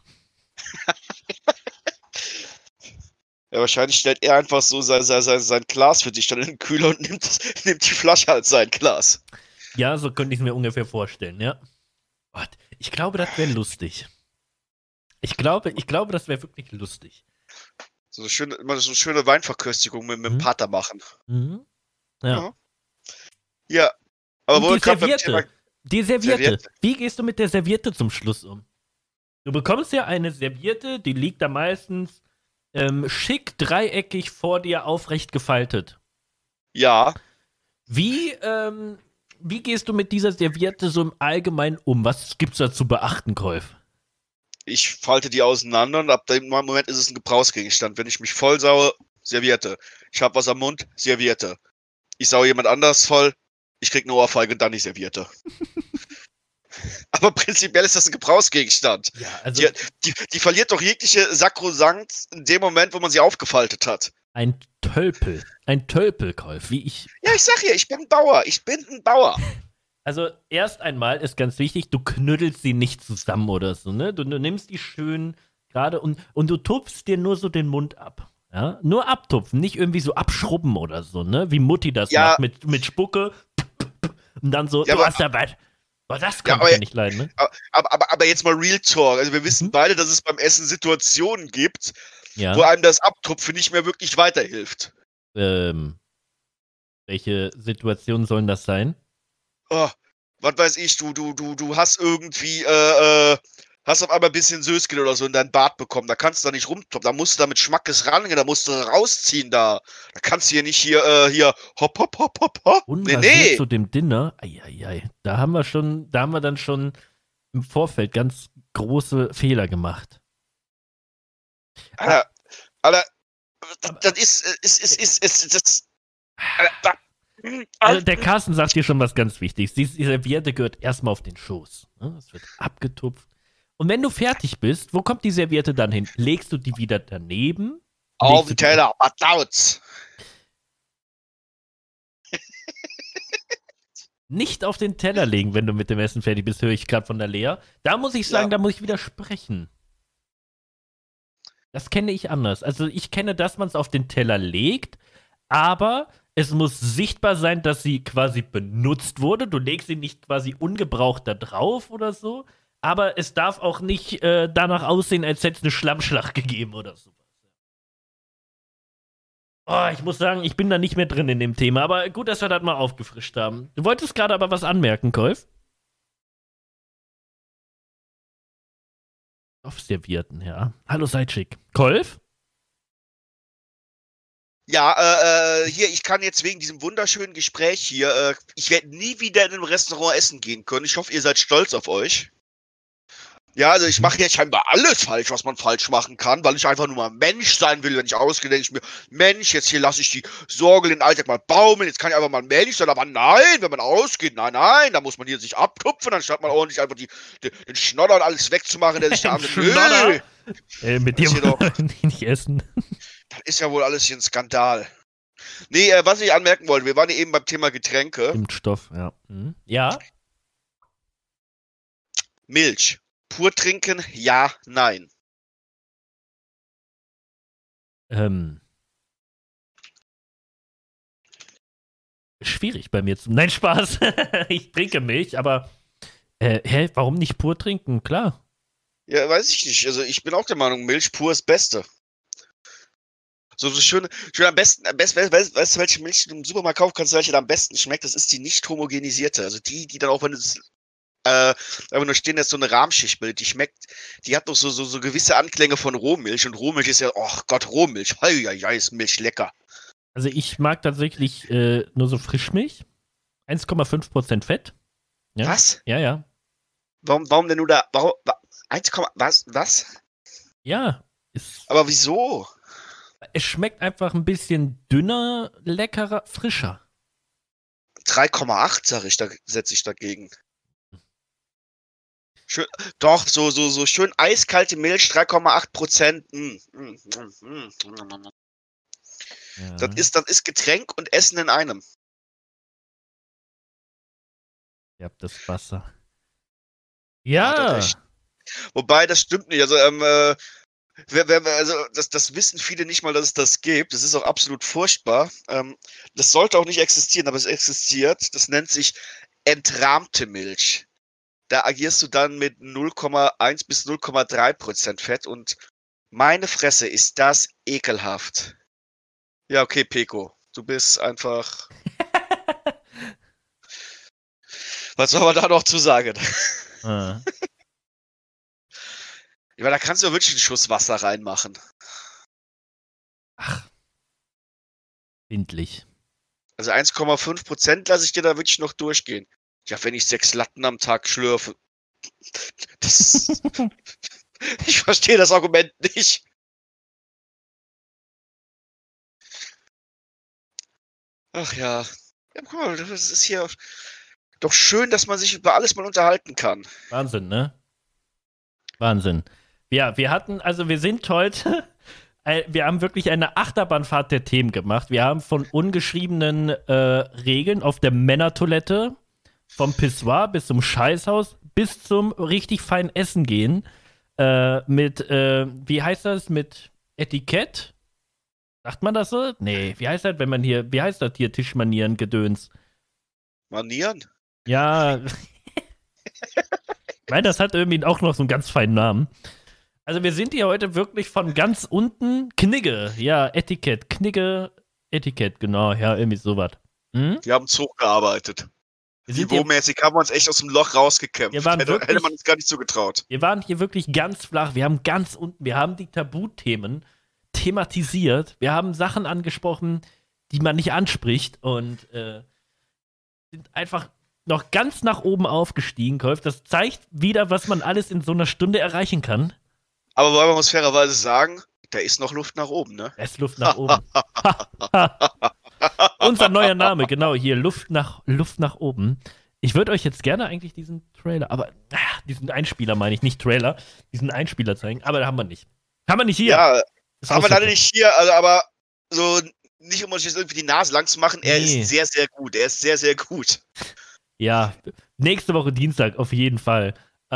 Ja, wahrscheinlich stellt er einfach so sein Glas für dich dann in den Kühler und nimmt die Flasche als sein Glas. Ja, so könnte ich es mir ungefähr vorstellen, ja. Gott, ich glaube, das wäre lustig. Ich glaube, das wäre wirklich lustig. Immer so eine schöne Weinverköstigung mit dem Pater machen. Mhm. Ja. Ja. Aber Und wo wir die gerade beim Thema Serviette. Die Serviette. Serviette. Wie gehst du mit der Serviette zum Schluss um? Du bekommst ja eine Serviette, die liegt da meistens schick dreieckig vor dir aufrecht gefaltet. Ja, Wie gehst du mit dieser Serviette so im Allgemeinen um? Was gibt's da zu beachten, Kolf? ich falte die auseinander und ab dem Moment ist es ein Gebrauchsgegenstand. Wenn ich mich voll saue, Serviette. Ich habe was am Mund, Serviette. Ich saue jemand anders voll, ich krieg eine Ohrfeige und dann die Serviette. Aber prinzipiell ist das ein Gebrauchsgegenstand. Ja, also Die verliert doch jegliche Sakrosankt in dem Moment, wo man sie aufgefaltet hat. ein Tölpel, Kolf, wie ich. Ja, ich sag ja, ich bin ein Bauer. Also erst einmal ist ganz wichtig, du knüttelst sie nicht zusammen oder so, ne? Du nimmst die schön gerade und du tupfst dir nur so den Mund ab. Ja? Nur abtupfen, nicht irgendwie so abschrubben oder so, ne? Wie Mutti das Ja. macht mit Spucke und dann so, Ja, du aber- hast dabei. Boah, das Ja, kann aber- ich ja nicht leiden, ne? Aber jetzt mal Real Talk. Also wir wissen Mhm. beide, dass es beim Essen Situationen gibt, Ja. wo einem das Abtupfen nicht mehr wirklich weiterhilft. Welche Situationen sollen das sein? Oh, was weiß ich, du hast irgendwie, hast auf einmal ein bisschen Sösken oder so in deinen Bart bekommen. Da kannst du da nicht rumtopfen. Da musst du da mit Schmackes rangehen, da musst du rausziehen da. Da kannst du hier nicht hier hopp, hopp, hopp, hopp, hopp. Unrasiert zu dem Dinner? Eieiei. Da haben wir dann schon im Vorfeld ganz große Fehler gemacht. Alter, das ist, Also der Carsten sagt hier schon was ganz Wichtiges. Die Serviette gehört erstmal auf den Schoß. Ne? Es wird abgetupft. Und wenn du fertig bist, wo kommt die Serviette dann hin? Legst du die wieder daneben? auf Legst du den die- Teller, was dauert's? Nicht auf den Teller legen, wenn du mit dem Essen fertig bist, höre ich gerade von der Lea. Da muss ich sagen, Ja. da muss ich widersprechen. Das kenne ich anders. Also ich kenne, dass man es auf den Teller legt, aber es muss sichtbar sein, dass sie quasi benutzt wurde. Du legst sie nicht quasi ungebraucht da drauf oder so, aber es darf auch nicht danach aussehen, als hätte es eine Schlammschlacht gegeben oder so. Oh, ich muss sagen, ich bin da nicht mehr drin in dem Thema, aber gut, dass wir das mal aufgefrischt haben. Du wolltest gerade aber was anmerken, Kolf? Auf Servierten, ja. Hallo, seid schick. Kolf? Ja, hier, ich kann jetzt wegen diesem wunderschönen Gespräch hier, ich werde nie wieder in einem Restaurant essen gehen können. Ich hoffe, ihr seid stolz auf euch. Ja, also ich mache hier scheinbar alles falsch, was man falsch machen kann, weil ich einfach nur mal Mensch sein will, wenn ich ausgehe, denke ich mir, Mensch, jetzt hier lasse ich die Sorge in den Alltag mal baumeln, jetzt kann ich einfach mal Mensch sein, aber nein, wenn man ausgeht, nein, da muss man hier sich abtupfen, anstatt mal ordentlich einfach den Schnodder und alles wegzumachen, der sich da Schnodder? Mit dir Das hier wollen wir nicht essen. Das ist ja wohl alles hier ein Skandal. Nee, was ich anmerken wollte, wir waren ja eben beim Thema Getränke. Impfstoff, ja. Mhm. Ja? Milch. Pur trinken, ja, nein. Schwierig bei mir zu. Nein, Spaß. Ich trinke Milch, aber warum nicht pur trinken? Klar. Ja, weiß ich nicht. Also ich bin auch der Meinung, Milch pur ist das Beste. So schön am besten, weißt du, welche Milch du im Supermarkt kaufen kannst, welche da am besten schmeckt? Das ist die nicht homogenisierte. Also die dann auch, wenn es aber nur stehen, dass so eine Rahmschicht bildet, die schmeckt, die hat doch so gewisse Anklänge von Rohmilch und Rohmilch ist ja, oh Gott, Rohmilch, ja, ist Milch lecker. Also ich mag tatsächlich nur so Frischmilch. 1,5% Fett. Ja? Was? Ja, ja. Warum denn nur da, 1, was? Ja. Aber wieso? Es schmeckt einfach ein bisschen dünner, leckerer, frischer. 3,8 sag ich, da setze ich dagegen. Schön, doch, so schön eiskalte Milch, 3,8%. Das Ja, ist Getränk und Essen in einem. ihr habt das Wasser. Ja, das Ja. echt. Wobei, das stimmt nicht. Also, also das wissen viele nicht mal, dass es das gibt. Das ist auch absolut furchtbar. Das sollte auch nicht existieren, aber es existiert. Das nennt sich entrahmte Milch. Da agierst du dann mit 0,1 bis 0,3% Fett und meine Fresse, ist das ekelhaft. Ja, okay, Peko. Du bist einfach. Was soll man da noch zu sagen? Ah. Ich meine, da kannst du ja wirklich einen Schuss Wasser reinmachen. Ach, windlich. Also 1,5% lasse ich dir da wirklich noch durchgehen. Ja, wenn ich 6 Latten am Tag schlürfe. Das, ich verstehe das Argument nicht. Ach ja. Ja, guck mal, das ist hier doch schön, dass man sich über alles mal unterhalten kann. Wahnsinn, ne? Wahnsinn. Ja, wir sind heute, wir haben wirklich eine Achterbahnfahrt der Themen gemacht. Wir haben von ungeschriebenen Regeln auf der Männertoilette, vom Pissoir bis zum Scheißhaus, bis zum richtig feinen Essen gehen, wie heißt das, mit Etikett? Sagt man das so? Nee, wie heißt das, wie heißt das hier, Tischmanieren, Gedöns? Manieren? Ja, nein, das hat irgendwie auch noch so einen ganz feinen Namen. Also wir sind hier heute wirklich von ganz unten. Knigge, ja, Etikett, Knigge, Etikett, genau, ja, irgendwie sowas. Hm? Wir haben Zug gearbeitet. Wir sind hier, Niveaumäßig haben wir uns echt aus dem Loch rausgekämpft. Wir waren Hätte wirklich- man uns gar nicht zugetraut. wir waren hier wirklich ganz flach. Wir haben ganz unten, wir haben die Tabuthemen thematisiert. Wir haben Sachen angesprochen, die man nicht anspricht und sind einfach noch ganz nach oben aufgestiegen, Kolf. Das zeigt wieder, was man alles in so einer Stunde erreichen kann. Aber man muss fairerweise sagen, da ist noch Luft nach oben, ne? Es ist Luft nach oben. Unser neuer Name, genau, hier, Luft nach oben. Ich würde euch jetzt gerne eigentlich diesen Trailer, aber diesen Einspieler meine ich, nicht Trailer, diesen Einspieler zeigen, aber da haben wir nicht. Haben wir nicht hier. Ja, Ist haben wir leider ausverkauft. nicht hier, also, aber so nicht, um uns jetzt irgendwie die Nase lang zu machen, er Nee. ist sehr, sehr gut. Er ist sehr, sehr gut. Ja, nächste Woche Dienstag auf jeden Fall.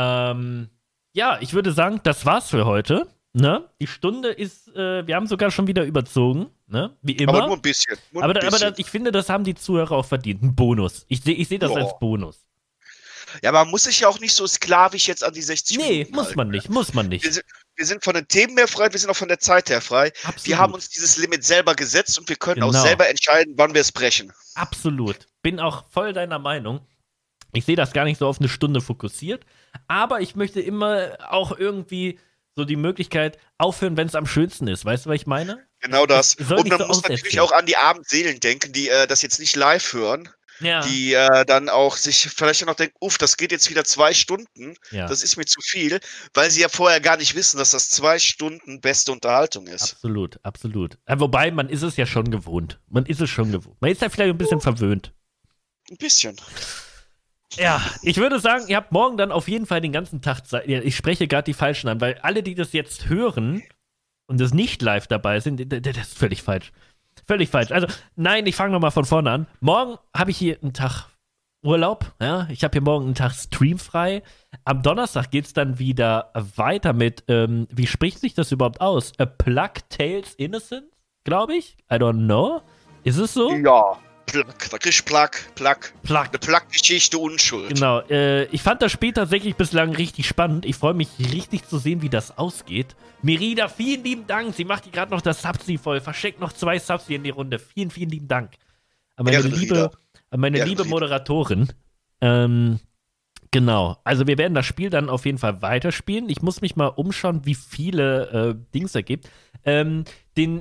Ja, ich würde sagen, das war's für heute. Ne? Die Stunde ist, wir haben sogar schon wieder überzogen, ne? Wie immer. Aber nur ein bisschen. Nur ein bisschen. Ich finde, das haben die Zuhörer auch verdient. Ein Bonus. Ich seh das Ja. als Bonus. Ja, man muss sich ja auch nicht so sklavisch jetzt an die 60 Nee, Minuten muss halten. man nicht, muss man nicht. Wir sind von den Themen her frei, wir sind auch von der Zeit her frei. Absolut. Wir haben uns dieses Limit selber gesetzt und wir können auch Genau. selber entscheiden, wann wir es brechen. Absolut. Bin auch voll deiner Meinung. Ich sehe das gar nicht so auf eine Stunde fokussiert, aber ich möchte immer auch irgendwie so die Möglichkeit aufhören, wenn es am schönsten ist. Weißt du, was ich meine? Genau das. Soll Und nicht man so muss natürlich auserzählen. auch an die Abendseelen denken, die das jetzt nicht live hören, Ja. die dann auch sich vielleicht noch denken, uff, das geht jetzt wieder 2 Stunden, Ja. das ist mir zu viel, weil sie ja vorher gar nicht wissen, dass das 2 Stunden beste Unterhaltung ist. Absolut, absolut. Wobei, man ist es ja schon gewohnt. Man ist es schon gewohnt. Man ist ja vielleicht ein bisschen verwöhnt. Ein bisschen. Ja, ich würde sagen, ihr habt morgen dann auf jeden Fall den ganzen Tag Zeit. Ja, ich spreche gerade die Falschen an, weil alle, die das jetzt hören und das nicht live dabei sind, das ist völlig falsch. Völlig falsch. Also, nein, ich fange nochmal von vorne an. Morgen habe ich hier einen Tag Urlaub. Ja? Ich habe hier morgen einen Tag Stream frei. Am Donnerstag geht es dann wieder weiter mit, wie spricht sich das überhaupt aus? A Plague Tales Innocence, glaube ich. I don't know. Ist es so? Ja. Da kriegst du Plack. Plague. Eine Plack-Geschichte Unschuld. Genau, ich fand das Spiel tatsächlich bislang richtig spannend. Ich freue mich richtig zu sehen, wie das ausgeht. Merida, vielen lieben Dank. Sie macht hier gerade noch das Subsi voll. Verschenkt noch 2 Subs hier in die Runde. Vielen, vielen lieben Dank. An meine Ehrenrieder. liebe Ehrenrieder. Moderatorin. Genau. Also wir werden das Spiel dann auf jeden Fall weiterspielen. Ich muss mich mal umschauen, wie viele Dings da gibt. Den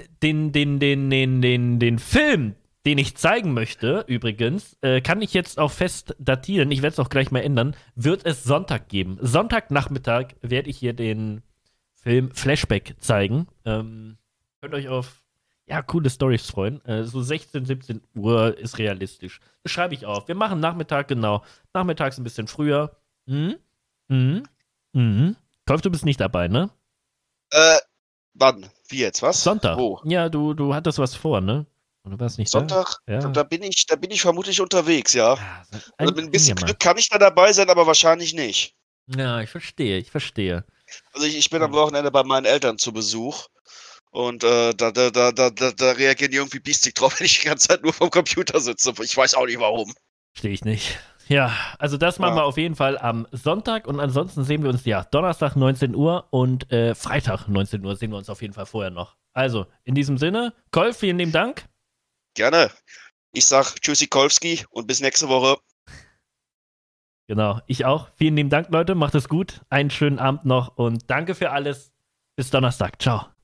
Film, den ich zeigen möchte, übrigens, kann ich jetzt auch fest datieren, ich werde es auch gleich mal ändern, wird es Sonntag geben. Sonntagnachmittag werde ich hier den Film Flashback zeigen. Könnt euch auf, ja, coole Storys freuen. So 16, 17 Uhr ist realistisch. Das schreibe ich auf. Wir machen Nachmittag, genau. Nachmittags ein bisschen früher. Mhm. Kolf, du bist nicht dabei, ne? Wann? Wie jetzt? Was? Sonntag. Wo? Ja, du hattest was vor, ne? Und du warst nicht Sonntag? da? Ja. Da bin ich vermutlich unterwegs, ja. Ah, Also mit ein bisschen Jammer. Glück kann ich da dabei sein, aber wahrscheinlich nicht. Ja, ich verstehe. Also ich bin am Wochenende bei meinen Eltern zu Besuch und da reagieren die irgendwie biestig drauf, wenn ich die ganze Zeit nur vom Computer sitze. Ich weiß auch nicht warum. Verstehe ich nicht. Ja, also das machen wir auf jeden Fall am Sonntag und ansonsten sehen wir uns Donnerstag 19 Uhr und Freitag 19 Uhr sehen wir uns auf jeden Fall vorher noch. Also, in diesem Sinne, Kolf, vielen lieben Dank. Gerne. Ich sag Tschüssikowski und bis nächste Woche. Genau, ich auch. Vielen lieben Dank, Leute. Macht es gut. Einen schönen Abend noch und danke für alles. Bis Donnerstag. Ciao.